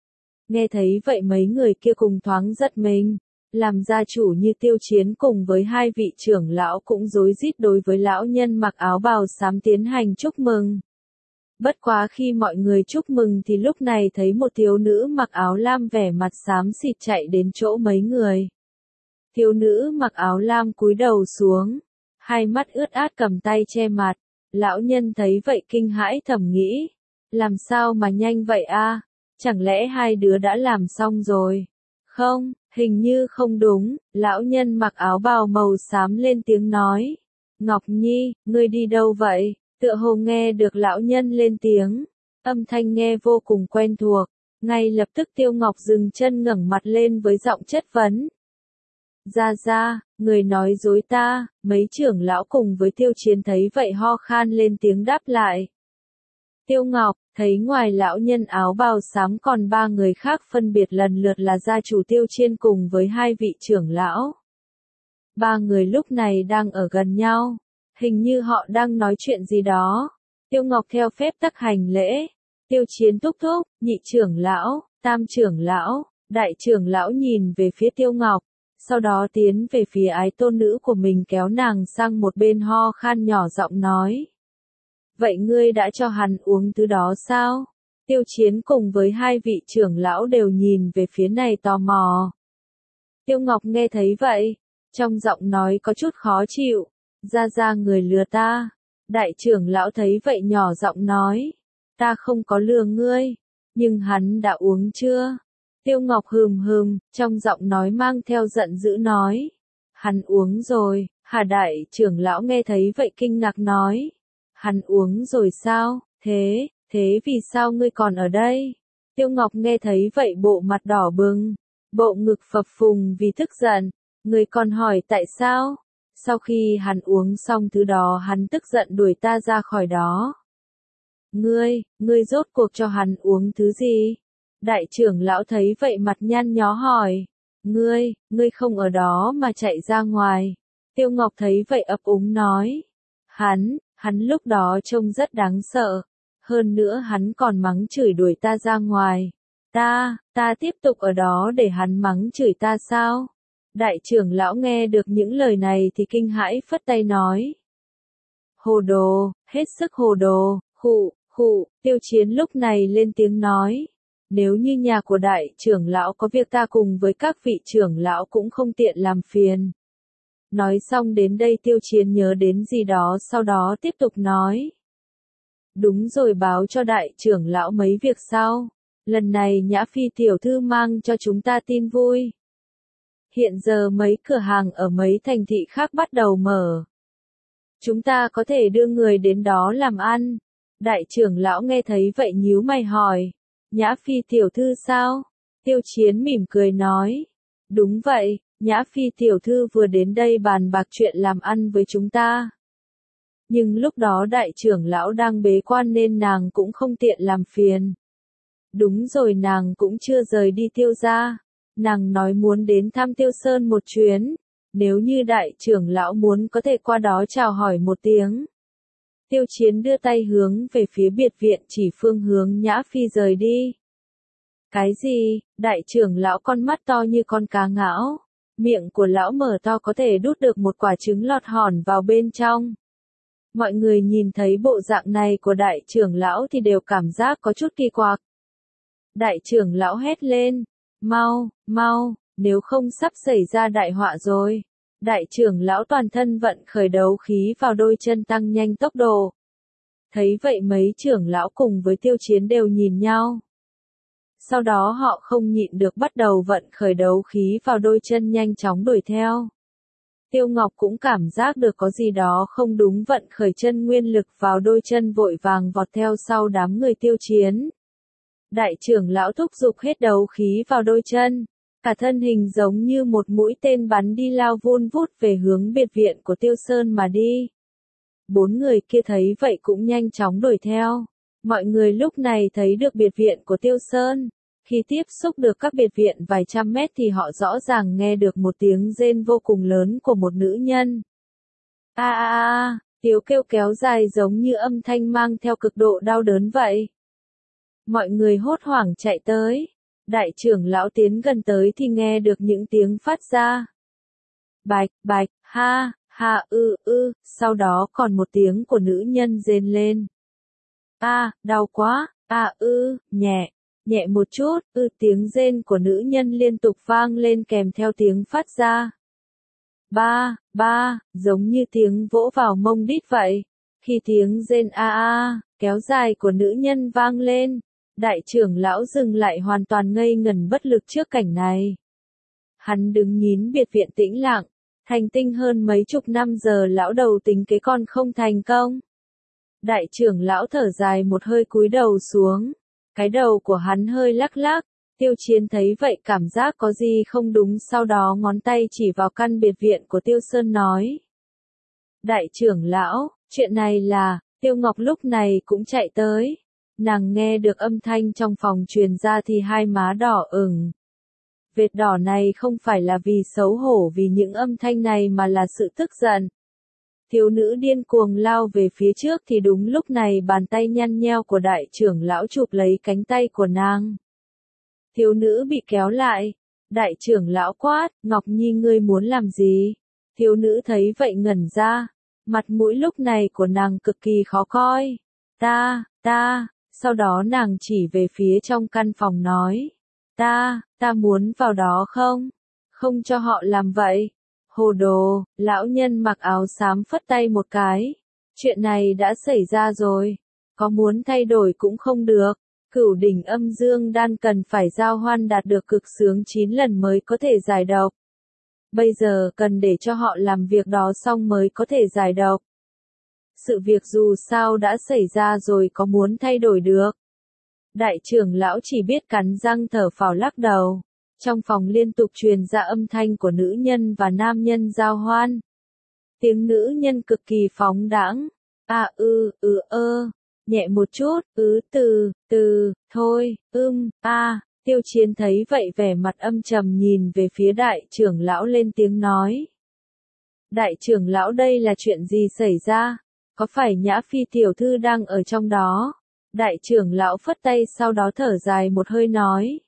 Nghe thấy vậy mấy người kia cùng thoáng giật mình. Làm gia chủ như Tiêu Chiến cùng với hai vị trưởng lão cũng rối rít đối với lão nhân mặc áo bào xám tiến hành chúc mừng. Bất quá khi mọi người chúc mừng thì lúc này thấy một thiếu nữ mặc áo lam vẻ mặt xám xịt chạy đến chỗ mấy người. Thiếu nữ mặc áo lam cúi đầu xuống, hai mắt ướt át cầm tay che mặt. Lão nhân thấy vậy kinh hãi thầm nghĩ, làm sao mà nhanh vậy a? Chẳng lẽ hai đứa đã làm xong rồi? Không, hình như không đúng. Lão nhân mặc áo bào màu xám lên tiếng nói. Ngọc Nhi, ngươi đi đâu vậy? Tựa hồ nghe được lão nhân lên tiếng. Âm thanh nghe vô cùng quen thuộc. Ngay lập tức Tiêu Ngọc dừng chân ngẩng mặt lên với giọng chất vấn. Ra, người nói dối ta. Mấy trưởng lão cùng với Tiêu Chiến thấy vậy ho khan lên tiếng đáp lại. Tiêu Ngọc, thấy ngoài lão nhân áo bào xám còn ba người khác phân biệt lần lượt là gia chủ Tiêu Chiên cùng với hai vị trưởng lão. Ba người lúc này đang ở gần nhau. Hình như họ đang nói chuyện gì đó. Tiêu Ngọc theo phép tắc hành lễ. Tiêu Chiến thúc thúc, nhị trưởng lão, tam trưởng lão, đại trưởng lão nhìn về phía Tiêu Ngọc. Sau đó tiến về phía ái tôn nữ của mình kéo nàng sang một bên ho khan nhỏ giọng nói. Vậy ngươi đã cho hắn uống thứ đó sao? Tiêu Chiến cùng với hai vị trưởng lão đều nhìn về phía này tò mò. Tiêu Ngọc nghe thấy vậy, trong giọng nói có chút khó chịu. Ra người lừa ta. Đại trưởng lão thấy vậy nhỏ giọng nói. Ta không có lừa ngươi. Nhưng hắn đã uống chưa? Tiêu Ngọc hừm, trong giọng nói mang theo giận dữ nói. Hắn uống rồi. Hà đại trưởng lão nghe thấy vậy kinh ngạc nói. Hắn uống rồi sao? Thế vì sao ngươi còn ở đây? Tiêu Ngọc nghe thấy vậy bộ mặt đỏ bừng. Bộ ngực phập phùng vì tức giận. Ngươi còn hỏi tại sao? Sau khi hắn uống xong thứ đó hắn tức giận đuổi ta ra khỏi đó. Ngươi rốt cuộc cho hắn uống thứ gì? Đại trưởng lão thấy vậy mặt nhăn nhó hỏi. Ngươi không ở đó mà chạy ra ngoài. Tiêu Ngọc thấy vậy ấp úng nói. Hắn lúc đó trông rất đáng sợ. Hơn nữa hắn còn mắng chửi đuổi ta ra ngoài. Ta tiếp tục ở đó để hắn mắng chửi ta sao? Đại trưởng lão nghe được những lời này thì kinh hãi phất tay nói. Hồ đồ, hết sức hồ đồ, khụ, Tiêu Chiến lúc này lên tiếng nói. Nếu như nhà của đại trưởng lão có việc ta cùng với các vị trưởng lão cũng không tiện làm phiền. Nói xong đến đây Tiêu Chiến nhớ đến gì đó sau đó tiếp tục nói. Đúng rồi, báo cho đại trưởng lão mấy việc sau. Lần này Nhã Phi tiểu thư mang cho chúng ta tin vui. Hiện giờ mấy cửa hàng ở mấy thành thị khác bắt đầu mở. Chúng ta có thể đưa người đến đó làm ăn. Đại trưởng lão nghe thấy vậy nhíu mày hỏi. Nhã Phi tiểu thư sao? Tiêu Chiến mỉm cười nói. Đúng vậy, Nhã Phi tiểu thư vừa đến đây bàn bạc chuyện làm ăn với chúng ta. Nhưng lúc đó đại trưởng lão đang bế quan nên nàng cũng không tiện làm phiền. Đúng rồi, nàng cũng chưa rời đi Tiêu gia. Nàng nói muốn đến thăm Tiêu Sơn một chuyến. Nếu như đại trưởng lão muốn có thể qua đó chào hỏi một tiếng. Tiêu Chiến đưa tay hướng về phía biệt viện chỉ phương hướng Nhã Phi rời đi. Cái gì? Đại trưởng lão con mắt to như con cá ngão. Miệng của lão mở to có thể đút được một quả trứng lọt hòn vào bên trong. Mọi người nhìn thấy bộ dạng này của đại trưởng lão thì đều cảm giác có chút kỳ quặc. Đại trưởng lão hét lên. Mau, nếu không sắp xảy ra đại họa rồi. Đại trưởng lão toàn thân vận khởi đấu khí vào đôi chân tăng nhanh tốc độ. Thấy vậy mấy trưởng lão cùng với Tiêu Chiến đều nhìn nhau. Sau đó họ không nhịn được bắt đầu vận khởi đấu khí vào đôi chân nhanh chóng đuổi theo. Tiêu Ngọc cũng cảm giác được có gì đó không đúng, vận khởi chân nguyên lực vào đôi chân vội vàng vọt theo sau đám người Tiêu Chiến. Đại trưởng lão thúc giục hết đấu khí vào đôi chân. Cả thân hình giống như một mũi tên bắn đi lao vun vút về hướng biệt viện của Tiêu Sơn mà đi. 4 người kia thấy vậy cũng nhanh chóng đuổi theo. Mọi người lúc này thấy được biệt viện của Tiêu Sơn. Khi tiếp xúc được các biệt viện vài trăm mét thì họ rõ ràng nghe được một tiếng rên vô cùng lớn của một nữ nhân. Tiếng kêu kéo dài giống như âm thanh mang theo cực độ đau đớn vậy. Mọi người hốt hoảng chạy tới. Đại trưởng lão tiến gần tới thì nghe được những tiếng phát ra. Bạch, ha, sau đó còn một tiếng của nữ nhân rên lên. Đau quá, nhẹ một chút, tiếng rên của nữ nhân liên tục vang lên kèm theo tiếng phát ra. Giống như tiếng vỗ vào mông đít vậy. Khi tiếng rên kéo dài của nữ nhân vang lên, đại trưởng lão dừng lại hoàn toàn ngây ngẩn bất lực trước cảnh này. Hắn đứng nhìn biệt viện tĩnh lặng, thành tinh hơn mấy chục năm giờ lão đầu tính kế con không thành công. Đại trưởng lão thở dài một hơi cúi đầu xuống, cái đầu của hắn hơi lắc lắc. Tiêu Chiến thấy vậy cảm giác có gì không đúng, sau đó ngón tay chỉ vào căn biệt viện của Tiêu Sơn nói. Đại trưởng lão, chuyện này là, Tiêu Ngọc lúc này cũng chạy tới. Nàng nghe được âm thanh trong phòng truyền ra thì hai má đỏ ửng. Vệt đỏ này không phải là vì xấu hổ vì những âm thanh này mà là sự tức giận. Thiếu nữ điên cuồng lao về phía trước thì đúng lúc này bàn tay nhăn nheo của đại trưởng lão chụp lấy cánh tay của nàng. Thiếu nữ bị kéo lại. Đại trưởng lão quát, Ngọc Nhi ngươi muốn làm gì? Thiếu nữ thấy vậy ngẩn ra. Mặt mũi lúc này của nàng cực kỳ khó coi. Sau đó nàng chỉ về phía trong căn phòng nói. Ta muốn vào đó không? Không cho họ làm vậy. Hồ đồ, lão nhân mặc áo xám phất tay một cái. Chuyện này đã xảy ra rồi. Có muốn thay đổi cũng không được. Cửu đỉnh âm dương đan cần phải giao hoan đạt được cực sướng 9 lần mới có thể giải độc. Bây giờ cần để cho họ làm việc đó xong mới có thể giải độc. Sự việc dù sao đã xảy ra rồi, có muốn thay đổi được. Đại trưởng lão chỉ biết cắn răng thở phào lắc đầu. Trong phòng liên tục truyền ra âm thanh của nữ nhân và nam nhân giao hoan. Tiếng nữ nhân cực kỳ phóng đãng. Nhẹ một chút, thôi, Tiêu Chiến thấy vậy vẻ mặt âm trầm nhìn về phía đại trưởng lão lên tiếng nói. Đại trưởng lão, đây là chuyện gì xảy ra? Có phải Nhã Phi tiểu thư đang ở trong đó? Đại trưởng lão phất tay sau đó thở dài một hơi nói.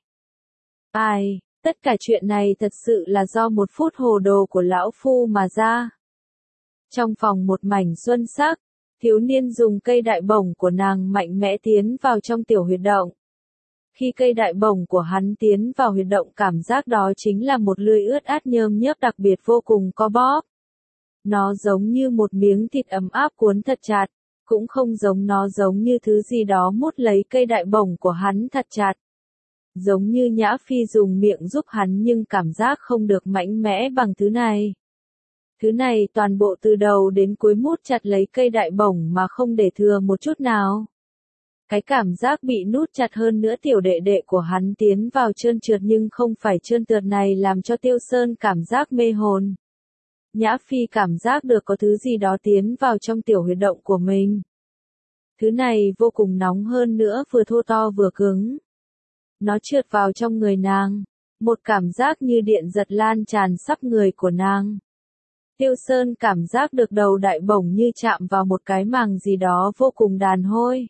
Ai, tất cả chuyện này thật sự là do một phút hồ đồ của lão phu mà ra. Trong phòng một mảnh xuân sắc, thiếu niên dùng cây đại bổng của nàng mạnh mẽ tiến vào trong tiểu huyệt động. Khi cây đại bổng của hắn tiến vào huyệt động, cảm giác đó chính là một lưỡi ướt át nhơm nhớp đặc biệt vô cùng co bóp. Nó giống như một miếng thịt ấm áp cuốn thật chặt, cũng không giống, nó giống như thứ gì đó mút lấy cây đại bổng của hắn thật chặt. Giống như Nhã Phi dùng miệng giúp hắn nhưng cảm giác không được mạnh mẽ bằng thứ này. Thứ này toàn bộ từ đầu đến cuối mút chặt lấy cây đại bổng mà không để thừa một chút nào. Cái cảm giác bị nút chặt, hơn nữa tiểu đệ đệ của hắn tiến vào trơn trượt nhưng không phải trơn trượt này làm cho Tiêu Sơn cảm giác mê hồn. Nhã Phi cảm giác được có thứ gì đó tiến vào trong tiểu huyệt động của mình. Thứ này vô cùng nóng, hơn nữa vừa thô to vừa cứng. Nó trượt vào trong người nàng, một cảm giác như điện giật lan tràn khắp người của nàng. Tiêu Sơn cảm giác được đầu đại bổng như chạm vào một cái màng gì đó vô cùng đàn hôi.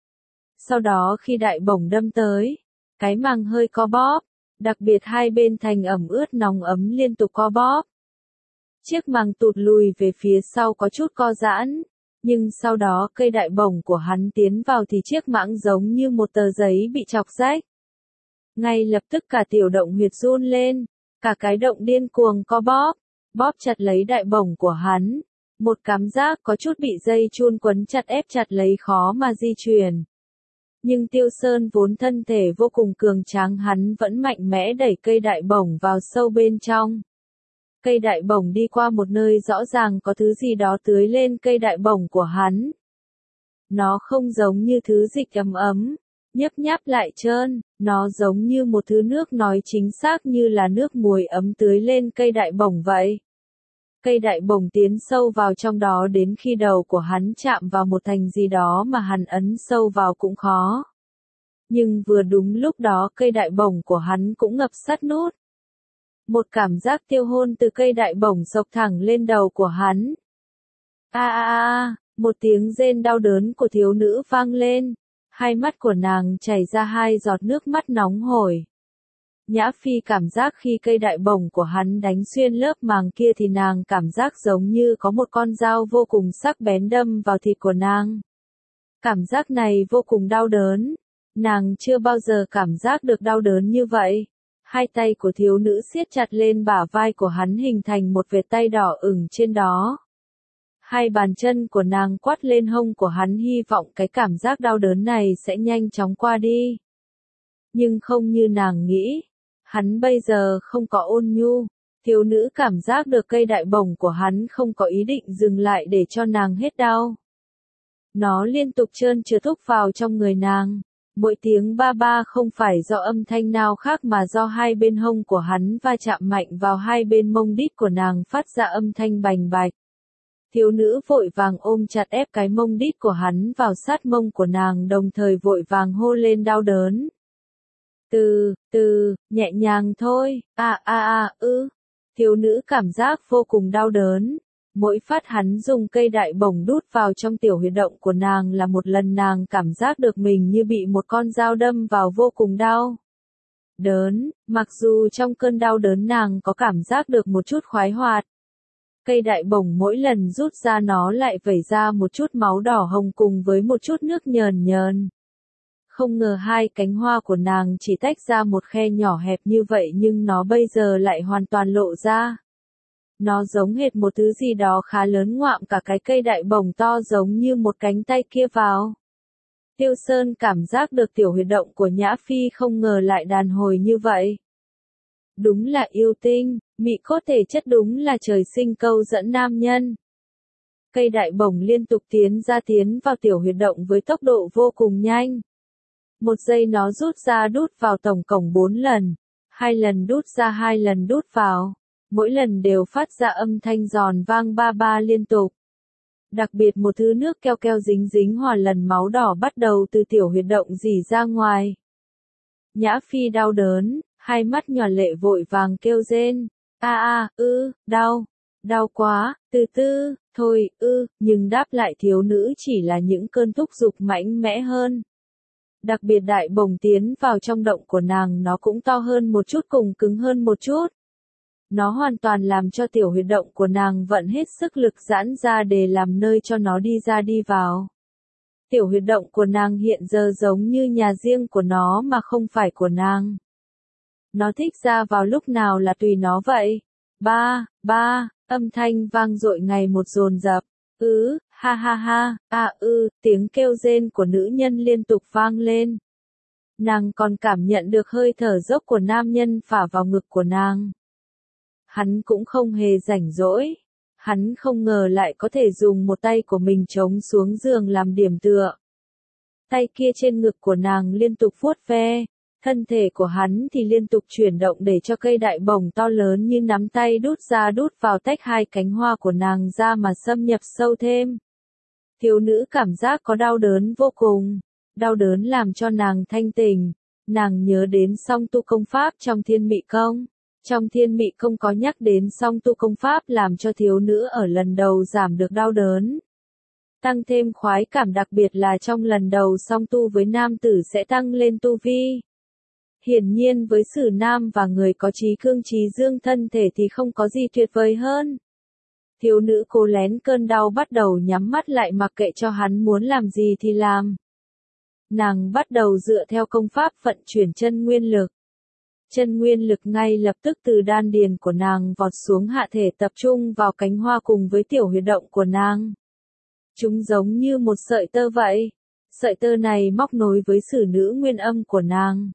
Sau đó khi đại bổng đâm tới, cái màng hơi co bóp, đặc biệt hai bên thành ẩm ướt nóng ấm liên tục co bóp. Chiếc màng tụt lùi về phía sau có chút co giãn, nhưng sau đó cây đại bổng của hắn tiến vào thì chiếc màng giống như một tờ giấy bị chọc rách. Ngay lập tức cả tiểu động huyệt run lên, cả cái động điên cuồng co bóp, bóp chặt lấy đại bổng của hắn. Một cảm giác có chút bị dây chun quấn chặt ép chặt lấy, khó mà di chuyển. Nhưng Tiêu Sơn vốn thân thể vô cùng cường tráng, hắn vẫn mạnh mẽ đẩy cây đại bổng vào sâu bên trong. Cây đại bổng đi qua một nơi rõ ràng có thứ gì đó tưới lên cây đại bổng của hắn. Nó không giống như thứ dịch ấm ấm, nhấp nháp lại trơn, nó giống như một thứ nước, nói chính xác như là nước muối ấm tưới lên cây đại bổng vậy. Cây đại bổng tiến sâu vào trong đó đến khi đầu của hắn chạm vào một thành gì đó mà hắn ấn sâu vào cũng khó. Nhưng vừa đúng lúc đó cây đại bổng của hắn cũng ngập sát nút. Một cảm giác tiêu hôn từ cây đại bổng xộc thẳng lên đầu của hắn. Một tiếng rên đau đớn của thiếu nữ vang lên. Hai mắt của nàng chảy ra hai giọt nước mắt nóng hổi. Nhã Phi cảm giác khi cây đại bổng của hắn đánh xuyên lớp màng kia thì nàng cảm giác giống như có một con dao vô cùng sắc bén đâm vào thịt của nàng. Cảm giác này vô cùng đau đớn. Nàng chưa bao giờ cảm giác được đau đớn như vậy. Hai tay của thiếu nữ siết chặt lên bả vai của hắn hình thành một vệt tay đỏ ửng trên đó. Hai bàn chân của nàng quát lên hông của hắn, hy vọng cái cảm giác đau đớn này sẽ nhanh chóng qua đi. Nhưng không như nàng nghĩ. Hắn bây giờ không có ôn nhu. Thiếu nữ cảm giác được cây đại bổng của hắn không có ý định dừng lại để cho nàng hết đau. Nó liên tục trơn trượt thúc vào trong người nàng. Mỗi tiếng ba ba không phải do âm thanh nào khác mà do hai bên hông của hắn va chạm mạnh vào hai bên mông đít của nàng phát ra âm thanh bành bạch. Thiếu nữ vội vàng ôm chặt ép cái mông đít của hắn vào sát mông của nàng, đồng thời vội vàng hô lên đau đớn. Nhẹ nhàng thôi, Thiếu nữ cảm giác vô cùng đau đớn. Mỗi phát hắn dùng cây đại bổng đút vào trong tiểu huyệt động của nàng là một lần nàng cảm giác được mình như bị một con dao đâm vào, vô cùng đau đớn, mặc dù trong cơn đau đớn nàng có cảm giác được một chút khoái hoạt. Cây đại bổng mỗi lần rút ra nó lại vẩy ra một chút máu đỏ hồng cùng với một chút nước nhờn nhờn. Không ngờ hai cánh hoa của nàng chỉ tách ra một khe nhỏ hẹp như vậy nhưng nó bây giờ lại hoàn toàn lộ ra. Nó giống hệt một thứ gì đó khá lớn ngoạm cả cái cây đại bổng to giống như một cánh tay kia vào. Tiêu Sơn cảm giác được tiểu huyệt động của Nhã Phi không ngờ lại đàn hồi như vậy. Đúng là yêu tinh, mị cốt thể chất, đúng là trời sinh câu dẫn nam nhân. Cây đại bổng liên tục tiến vào tiểu huyệt động với tốc độ vô cùng nhanh. Một giây nó rút ra đút vào tổng cộng 4 lần. 2 lần đút ra, 2 lần đút vào. Mỗi lần đều phát ra âm thanh giòn vang ba ba liên tục. Đặc biệt một thứ nước keo keo dính dính hòa lần máu đỏ bắt đầu từ tiểu huyệt động rỉ ra ngoài. Nhã Phi đau đớn, hai mắt nhòa lệ vội vàng kêu rên. Đau quá, thôi, nhưng đáp lại thiếu nữ chỉ là những cơn thúc giục mạnh mẽ hơn. Đặc biệt đại bổng tiến vào trong động của nàng nó cũng to hơn một chút cùng cứng hơn một chút. Nó hoàn toàn làm cho tiểu huyệt động của nàng vận hết sức lực giãn ra để làm nơi cho nó đi ra đi vào. Tiểu huyệt động của nàng hiện giờ giống như nhà riêng của nó mà không phải của nàng. Nó thích ra vào lúc nào là tùy nó vậy. Ba, ba, âm thanh vang dội ngày một dồn dập. Ha ha ha, tiếng kêu rên của nữ nhân liên tục vang lên. Nàng còn cảm nhận được hơi thở dốc của nam nhân phả vào ngực của nàng. Hắn cũng không hề rảnh rỗi. Hắn không ngờ lại có thể dùng một tay của mình chống xuống giường làm điểm tựa. Tay kia trên ngực của nàng liên tục vuốt ve. Thân thể của hắn thì liên tục chuyển động để cho cây đại bổng to lớn như nắm tay đút ra đút vào tách hai cánh hoa của nàng ra mà xâm nhập sâu thêm. Thiếu nữ cảm giác có đau đớn vô cùng. Đau đớn làm cho nàng thanh tỉnh. Nàng nhớ đến song tu công pháp trong Thiên Mị Công. Trong Thiên Mị Công có nhắc đến song tu công pháp làm cho thiếu nữ ở lần đầu giảm được đau đớn. Tăng thêm khoái cảm, đặc biệt là trong lần đầu song tu với nam tử sẽ tăng lên tu vi. Hiển nhiên với Sử Nam và người có trí cương trí dương thân thể thì không có gì tuyệt vời hơn. Thiếu nữ cố lén cơn đau bắt đầu nhắm mắt lại mặc kệ cho hắn muốn làm gì thì làm. Nàng bắt đầu dựa theo công pháp vận chuyển chân nguyên lực. Chân nguyên lực ngay lập tức từ đan điền của nàng vọt xuống hạ thể tập trung vào cánh hoa cùng với tiểu huyệt động của nàng. Chúng giống như một sợi tơ vậy. Sợi tơ này móc nối với sử nữ nguyên âm của nàng.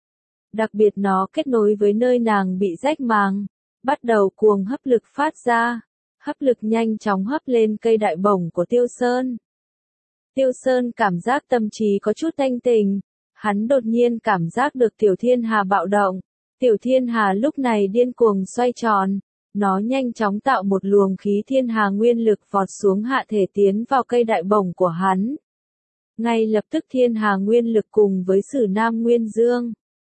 Đặc biệt nó kết nối với nơi nàng bị rách màng. Bắt đầu cuồng hấp lực phát ra. Hấp lực nhanh chóng hấp lên cây đại bổng của Tiêu Sơn. Tiêu Sơn cảm giác tâm trí có chút thanh tỉnh. Hắn đột nhiên cảm giác được Tiểu Thiên Hà bạo động. Tiểu Thiên Hà lúc này điên cuồng xoay tròn. Nó nhanh chóng tạo một luồng khí thiên hà nguyên lực vọt xuống hạ thể tiến vào cây đại bổng của hắn. Ngay lập tức thiên hà nguyên lực cùng với sử nam nguyên dương.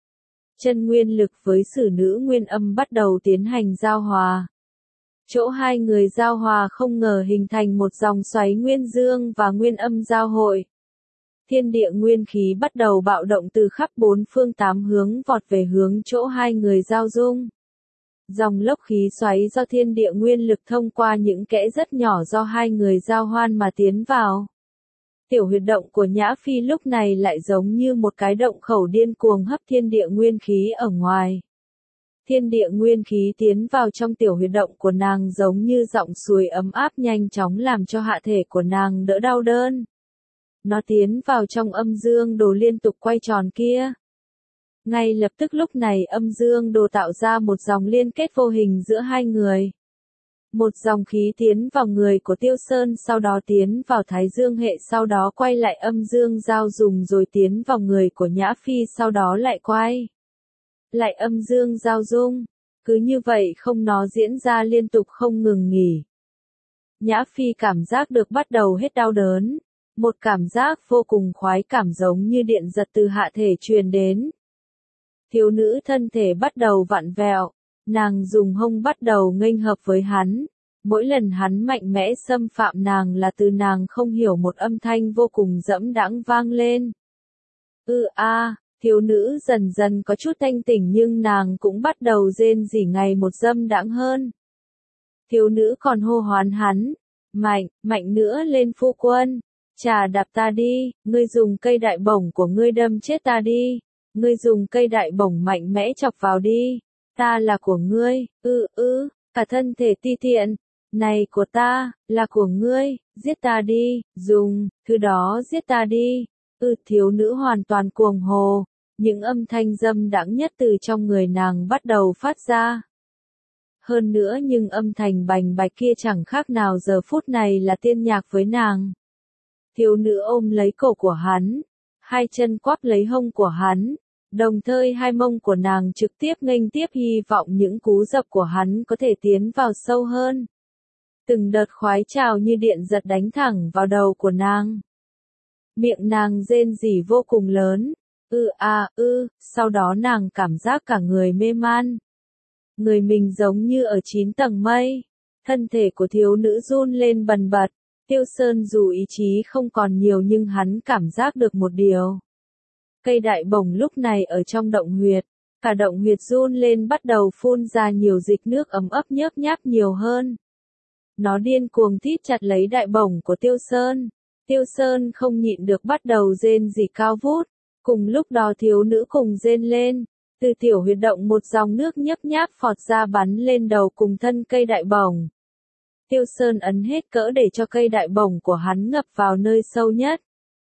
Chân nguyên lực với sử nữ nguyên âm bắt đầu tiến hành giao hòa. Chỗ hai người giao hòa không ngờ hình thành một dòng xoáy nguyên dương và nguyên âm giao hội. Thiên địa nguyên khí bắt đầu bạo động từ khắp bốn phương tám hướng vọt về hướng chỗ hai người giao dung. Dòng lốc khí xoáy do thiên địa nguyên lực thông qua những kẽ rất nhỏ do hai người giao hoan mà tiến vào. Tiểu huyệt động của Nhã Phi lúc này lại giống như một cái động khẩu điên cuồng hấp thiên địa nguyên khí ở ngoài. Thiên địa nguyên khí tiến vào trong tiểu huyệt động của nàng giống như giọng suối ấm áp nhanh chóng làm cho hạ thể của nàng đỡ đau đớn. Nó tiến vào trong âm dương đồ liên tục quay tròn kia. Ngay lập tức lúc này âm dương đồ tạo ra một dòng liên kết vô hình giữa hai người. Một dòng khí tiến vào người của Tiêu Sơn sau đó tiến vào Thái Dương hệ sau đó quay lại âm dương giao dùng rồi tiến vào người của Nhã Phi sau đó lại quay. Lại âm dương giao dung. Cứ như vậy không nó diễn ra liên tục không ngừng nghỉ. Nhã Phi cảm giác được bắt đầu hết đau đớn. Một cảm giác vô cùng khoái cảm giống như điện giật từ hạ thể truyền đến. Thiếu nữ thân thể bắt đầu vặn vẹo, nàng dùng hông bắt đầu nghênh hợp với hắn. Mỗi lần hắn mạnh mẽ xâm phạm nàng là từ nàng không hiểu một âm thanh vô cùng dẫm đãng vang lên. Thiếu nữ dần dần có chút thanh tỉnh nhưng nàng cũng bắt đầu rên rỉ ngày một dâm đãng hơn. Thiếu nữ còn hô hoán hắn, mạnh nữa lên phu quân, chà đạp ta đi, ngươi dùng cây đại bổng của ngươi đâm chết ta đi, ngươi dùng cây đại bổng mạnh mẽ chọc vào đi, ta là của ngươi, cả thân thể ti tiện, này của ta, là của ngươi, giết ta đi, dùng, thứ đó giết ta đi, thiếu nữ hoàn toàn cuồng hồ, những âm thanh dâm đãng nhất từ trong người nàng bắt đầu phát ra. Hơn nữa nhưng âm thanh bành bạch kia chẳng khác nào giờ phút này là tiên nhạc với nàng. Thiếu nữ ôm lấy cổ của hắn, hai chân quắp lấy hông của hắn, đồng thời hai mông của nàng trực tiếp nghênh tiếp hy vọng những cú dập của hắn có thể tiến vào sâu hơn. Từng đợt khoái trào như điện giật đánh thẳng vào đầu của nàng. Miệng nàng rên rỉ vô cùng lớn, sau đó nàng cảm giác cả người mê man. Người mình giống như ở 9 tầng mây, thân thể của thiếu nữ run lên bần bật. Tiêu Sơn dù ý chí không còn nhiều nhưng hắn cảm giác được một điều. Cây đại bổng lúc này ở trong động huyệt, cả động huyệt run lên bắt đầu phun ra nhiều dịch nước ấm ấp nhớp nháp nhiều hơn. Nó điên cuồng thít chặt lấy đại bổng của Tiêu Sơn. Tiêu Sơn không nhịn được bắt đầu rên rỉ cao vút. Cùng lúc đó thiếu nữ cùng rên lên. Từ tiểu huyệt động một dòng nước nhấp nháp phọt ra bắn lên đầu cùng thân cây đại bổng. Tiêu Sơn ấn hết cỡ để cho cây đại bổng của hắn ngập vào nơi sâu nhất.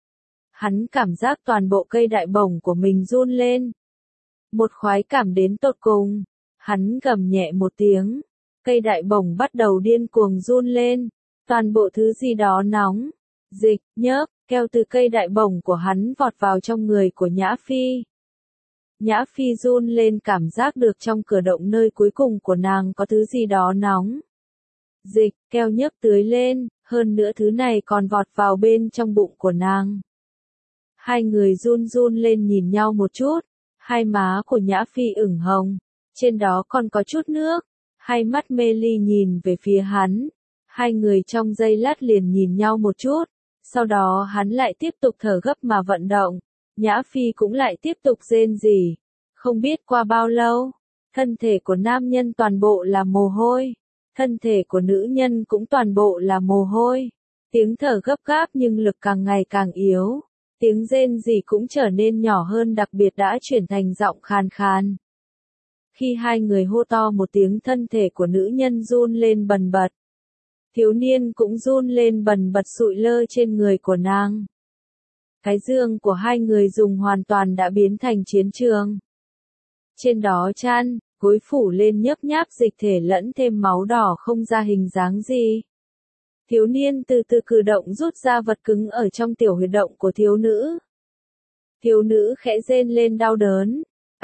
Hắn cảm giác toàn bộ cây đại bổng của mình run lên. Một khoái cảm đến tột cùng. Hắn gầm nhẹ một tiếng. Cây đại bổng bắt đầu điên cuồng run lên. Toàn bộ thứ gì đó nóng, dịch, nhớp, keo từ cây đại bổng của hắn vọt vào trong người của Nhã Phi. Nhã Phi run lên cảm giác được trong cửa động nơi cuối cùng của nàng có thứ gì đó nóng. Dịch, keo nhớp tưới lên, hơn nữa thứ này còn vọt vào bên trong bụng của nàng. Hai người run run lên nhìn nhau một chút, hai má của Nhã Phi ửng hồng, trên đó còn có chút nước, hai mắt mê ly nhìn về phía hắn. Hai người trong giây lát liền nhìn nhau một chút, sau đó hắn lại tiếp tục thở gấp mà vận động, Nhã Phi cũng lại tiếp tục rên rỉ. Không biết qua bao lâu, thân thể của nam nhân toàn bộ là mồ hôi, thân thể của nữ nhân cũng toàn bộ là mồ hôi. Tiếng thở gấp gáp nhưng lực càng ngày càng yếu, tiếng rên rỉ cũng trở nên nhỏ hơn, đặc biệt đã chuyển thành giọng khàn khàn. Khi hai người hô to một tiếng, thân thể của nữ nhân run lên bần bật. Thiếu niên cũng run lên bần bật sụi lơ trên người của nàng. Cái giường của hai người dùng hoàn toàn đã biến thành chiến trường. Trên đó chăn, gối phủ lên nhấp nháp dịch thể lẫn thêm máu đỏ không ra hình dáng gì. Thiếu niên từ từ cử động rút ra vật cứng ở trong tiểu huyệt động của thiếu nữ. Thiếu nữ khẽ rên lên đau đớn.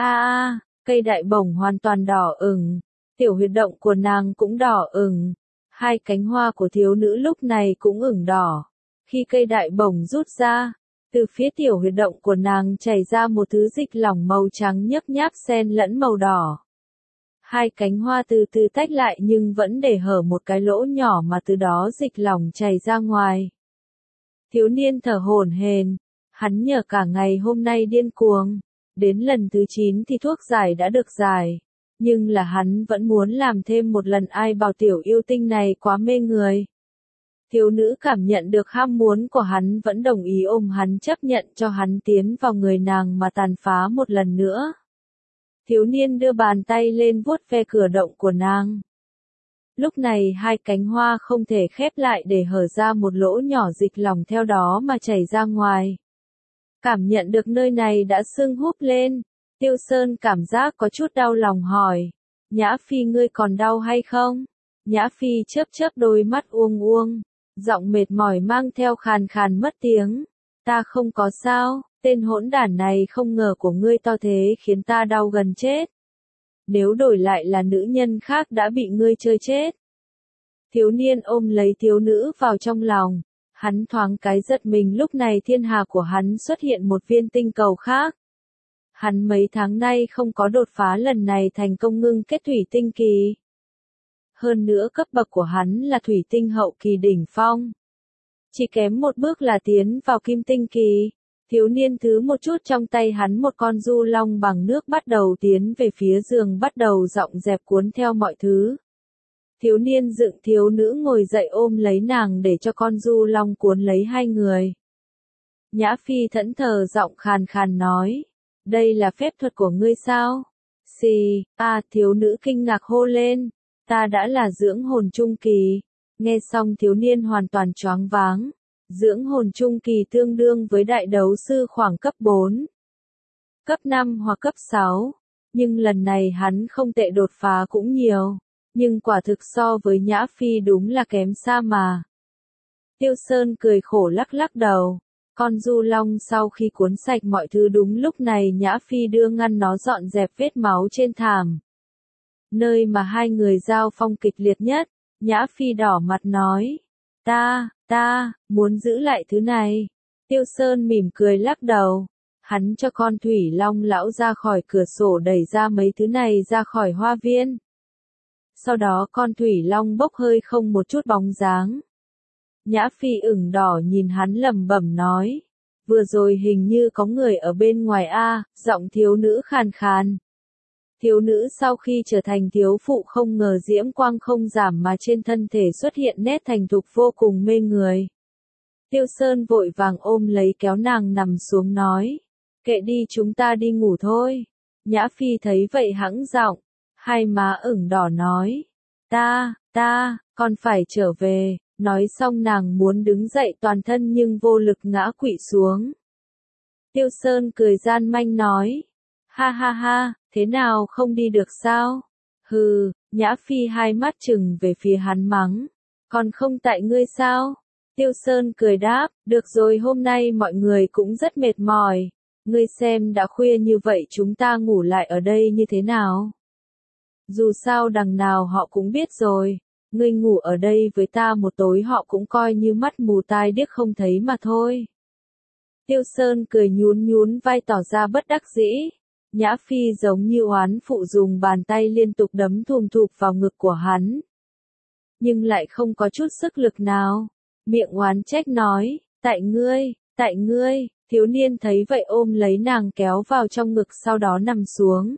Cây đại bổng hoàn toàn đỏ ửng. Tiểu huyệt động của nàng cũng đỏ ửng. Hai cánh hoa của thiếu nữ lúc này cũng ửng đỏ. Khi cây đại bổng rút ra, từ phía tiểu huyệt động của nàng chảy ra một thứ dịch lỏng màu trắng nhấp nháp xen lẫn màu đỏ. Hai cánh hoa từ từ tách lại nhưng vẫn để hở một cái lỗ nhỏ mà từ đó dịch lỏng chảy ra ngoài. Thiếu niên thở hổn hển, hắn nhờ cả ngày hôm nay điên cuồng. Đến lần thứ 9 thì thuốc giải đã được giải. Nhưng là hắn vẫn muốn làm thêm một lần, ai bảo tiểu yêu tinh này quá mê người. Thiếu nữ cảm nhận được ham muốn của hắn vẫn đồng ý ôm hắn, chấp nhận cho hắn tiến vào người nàng mà tàn phá một lần nữa. Thiếu niên đưa bàn tay lên vuốt ve cửa động của nàng. Lúc này hai cánh hoa không thể khép lại để hở ra một lỗ nhỏ, dịch lỏng theo đó mà chảy ra ngoài. Cảm nhận được nơi này đã sưng húp lên, Tiêu Sơn cảm giác có chút đau lòng hỏi. Nhã Phi, ngươi còn đau hay không? Nhã Phi chớp chớp đôi mắt uông uông, giọng mệt mỏi mang theo khàn khàn mất tiếng. Ta không có sao, tên hỗn đản này không ngờ của ngươi to thế khiến ta đau gần chết. Nếu đổi lại là nữ nhân khác đã bị ngươi chơi chết. Thiếu niên ôm lấy thiếu nữ vào trong lòng. Hắn thoáng cái giật mình, lúc này thiên hà của hắn xuất hiện một viên tinh cầu khác. Hắn mấy tháng nay không có đột phá, lần này thành công ngưng kết thủy tinh kỳ. Hơn nữa cấp bậc của hắn là thủy tinh hậu kỳ đỉnh phong. Chỉ kém một bước là tiến vào kim tinh kỳ. Thiếu niên thứ một chút trong tay hắn một con du long bằng nước bắt đầu tiến về phía giường, bắt đầu dọn dẹp cuốn theo mọi thứ. Thiếu niên dựng thiếu nữ ngồi dậy ôm lấy nàng để cho con du long cuốn lấy hai người. Nhã Phi thẫn thờ giọng khàn khàn nói. Đây là phép thuật của ngươi sao? Thiếu nữ kinh ngạc hô lên. Ta đã là dưỡng hồn trung kỳ. Nghe xong thiếu niên hoàn toàn choáng váng. Dưỡng hồn trung kỳ tương đương với đại đấu sư khoảng cấp 4, cấp 5 hoặc cấp 6. Nhưng lần này hắn không tệ, đột phá cũng nhiều. Nhưng quả thực so với Nhã Phi đúng là kém xa mà. Tiêu Sơn cười khổ lắc lắc đầu. Con du long sau khi cuốn sạch mọi thứ, đúng lúc này Nhã Phi đưa ngăn nó dọn dẹp vết máu trên thảm. Nơi mà hai người giao phong kịch liệt nhất, Nhã Phi đỏ mặt nói. Ta muốn giữ lại thứ này. Tiêu Sơn mỉm cười lắc đầu. Hắn cho con thủy long lão ra khỏi cửa sổ, đẩy ra mấy thứ này ra khỏi hoa viên. Sau đó con thủy long bốc hơi không một chút bóng dáng. Nhã Phi ửng đỏ nhìn hắn lẩm bẩm nói. Vừa rồi hình như có người ở bên ngoài a, giọng thiếu nữ khàn khàn. Thiếu nữ sau khi trở thành thiếu phụ không ngờ diễm quang không giảm mà trên thân thể xuất hiện nét thành thục vô cùng mê người. Tiêu Sơn vội vàng ôm lấy kéo nàng nằm xuống nói. Kệ đi, chúng ta đi ngủ thôi. Nhã Phi thấy vậy hãng giọng, hai má ửng đỏ nói. Con phải trở về. Nói xong nàng muốn đứng dậy toàn thân nhưng vô lực ngã quỵ xuống. Tiêu Sơn cười gian manh nói. Ha ha ha, thế nào không đi được sao? Hừ, Nhã Phi hai mắt trừng về phía hắn mắng. Còn không tại ngươi sao? Tiêu Sơn cười đáp, được rồi, hôm nay mọi người cũng rất mệt mỏi. Ngươi xem đã khuya như vậy chúng ta ngủ lại ở đây như thế nào? Dù sao đằng nào họ cũng biết rồi. Ngươi ngủ ở đây với ta một tối họ cũng coi như mắt mù tai điếc không thấy mà thôi. Tiêu Sơn cười nhún nhún vai tỏ ra bất đắc dĩ. Nhã Phi giống như oán phụ dùng bàn tay liên tục đấm thùm thụp vào ngực của hắn. Nhưng lại không có chút sức lực nào. Miệng oán trách nói, tại ngươi, thiếu niên thấy vậy ôm lấy nàng kéo vào trong ngực sau đó nằm xuống.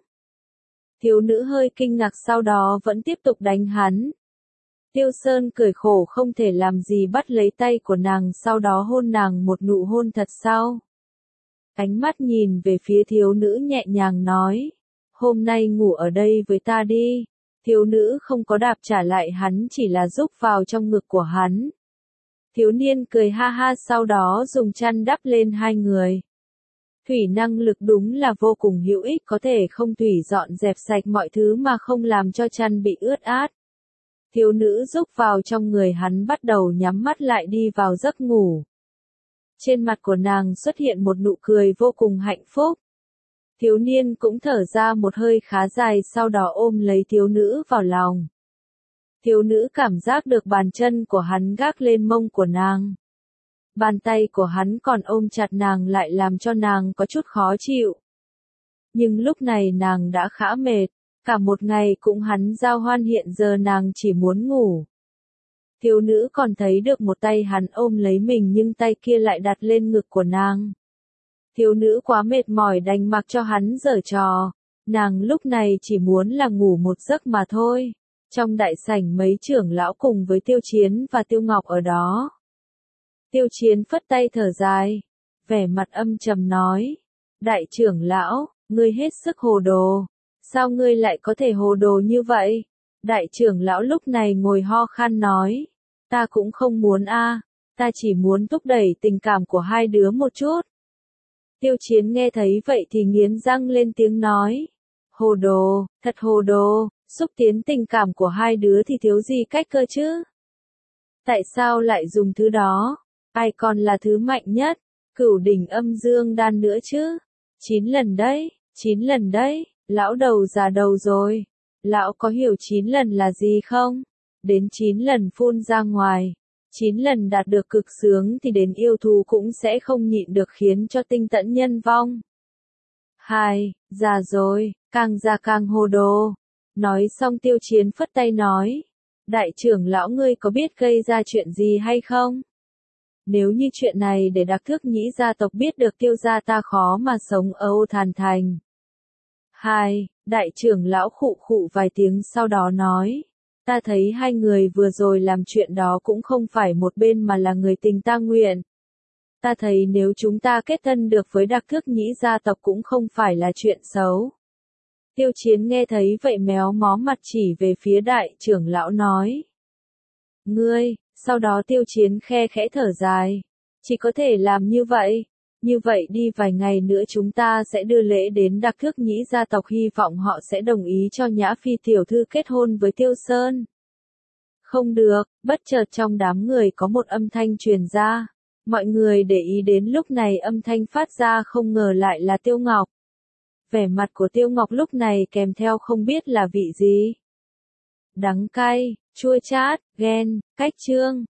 Thiếu nữ hơi kinh ngạc sau đó vẫn tiếp tục đánh hắn. Tiêu Sơn cười khổ không thể làm gì bắt lấy tay của nàng sau đó hôn nàng một nụ hôn thật sâu. Ánh mắt nhìn về phía thiếu nữ nhẹ nhàng nói, hôm nay ngủ ở đây với ta đi. Thiếu nữ không có đáp trả lại hắn chỉ là rúc vào trong ngực của hắn. Thiếu niên cười ha ha sau đó dùng chăn đắp lên hai người. Thủy năng lực đúng là vô cùng hữu ích, có thể không thủy dọn dẹp sạch mọi thứ mà không làm cho chăn bị ướt át. Thiếu nữ rúc vào trong người hắn bắt đầu nhắm mắt lại đi vào giấc ngủ. Trên mặt của nàng xuất hiện một nụ cười vô cùng hạnh phúc. Thiếu niên cũng thở ra một hơi khá dài sau đó ôm lấy thiếu nữ vào lòng. Thiếu nữ cảm giác được bàn chân của hắn gác lên mông của nàng. Bàn tay của hắn còn ôm chặt nàng lại làm cho nàng có chút khó chịu. Nhưng lúc này nàng đã khá mệt, cả một ngày cũng hắn giao hoan hiện giờ nàng chỉ muốn ngủ. Thiếu nữ còn thấy được một tay hắn ôm lấy mình nhưng tay kia lại đặt lên ngực của nàng. Thiếu nữ quá mệt mỏi đành mặc cho hắn giở trò. Nàng lúc này chỉ muốn là ngủ một giấc mà thôi. Trong đại sảnh mấy trưởng lão cùng với Tiêu Chiến và Tiêu Ngọc ở đó. Tiêu Chiến phất tay thở dài, vẻ mặt âm trầm nói. Đại trưởng lão, ngươi hết sức hồ đồ. Sao ngươi lại có thể hồ đồ như vậy? Đại trưởng lão lúc này ngồi ho khan nói. Ta cũng không muốn ta chỉ muốn thúc đẩy tình cảm của hai đứa một chút. Tiêu Chiến nghe thấy vậy thì nghiến răng lên tiếng nói. Hồ đồ, thật hồ đồ, xúc tiến tình cảm của hai đứa thì thiếu gì cách cơ chứ? Tại sao lại dùng thứ đó? Ai còn là thứ mạnh nhất? Cửu đỉnh âm dương đan nữa chứ? 9 lần đấy, lão đầu già đầu rồi. Lão có hiểu 9 lần là gì không? Đến 9 lần phun ra ngoài. 9 lần đạt được cực sướng thì đến yêu thú cũng sẽ không nhịn được khiến cho tinh tẫn nhân vong. Già rồi, càng già càng hồ đồ. Nói xong Tiêu Chiến phất tay nói. Đại trưởng lão ngươi có biết gây ra chuyện gì hay không? Nếu như chuyện này để Đặc Thước Nhĩ gia tộc biết được Tiêu gia ta khó mà sống ở Ô Thàn Thành. Đại trưởng lão khụ khụ vài tiếng sau đó nói. Ta thấy hai người vừa rồi làm chuyện đó cũng không phải một bên mà là người tình ta nguyện. Ta thấy nếu chúng ta kết thân được với Đặc Thước Nhĩ gia tộc cũng không phải là chuyện xấu. Tiêu Chiến nghe thấy vậy méo mó mặt chỉ về phía đại trưởng lão nói. Ngươi, sau đó Tiêu Chiến khe khẽ thở dài. Chỉ có thể làm như vậy. Như vậy đi vài ngày nữa chúng ta sẽ đưa lễ đến Đặc Thước Nhĩ gia tộc, hy vọng họ sẽ đồng ý cho Nhã Phi tiểu thư kết hôn với Tiêu Sơn. Không được, bất chợt trong đám người có một âm thanh truyền ra. Mọi người để ý đến lúc này âm thanh phát ra không ngờ lại là Tiêu Ngọc. Vẻ mặt của Tiêu Ngọc lúc này kèm theo không biết là vị gì. Đắng cay, chua chát, ghen, cách trương.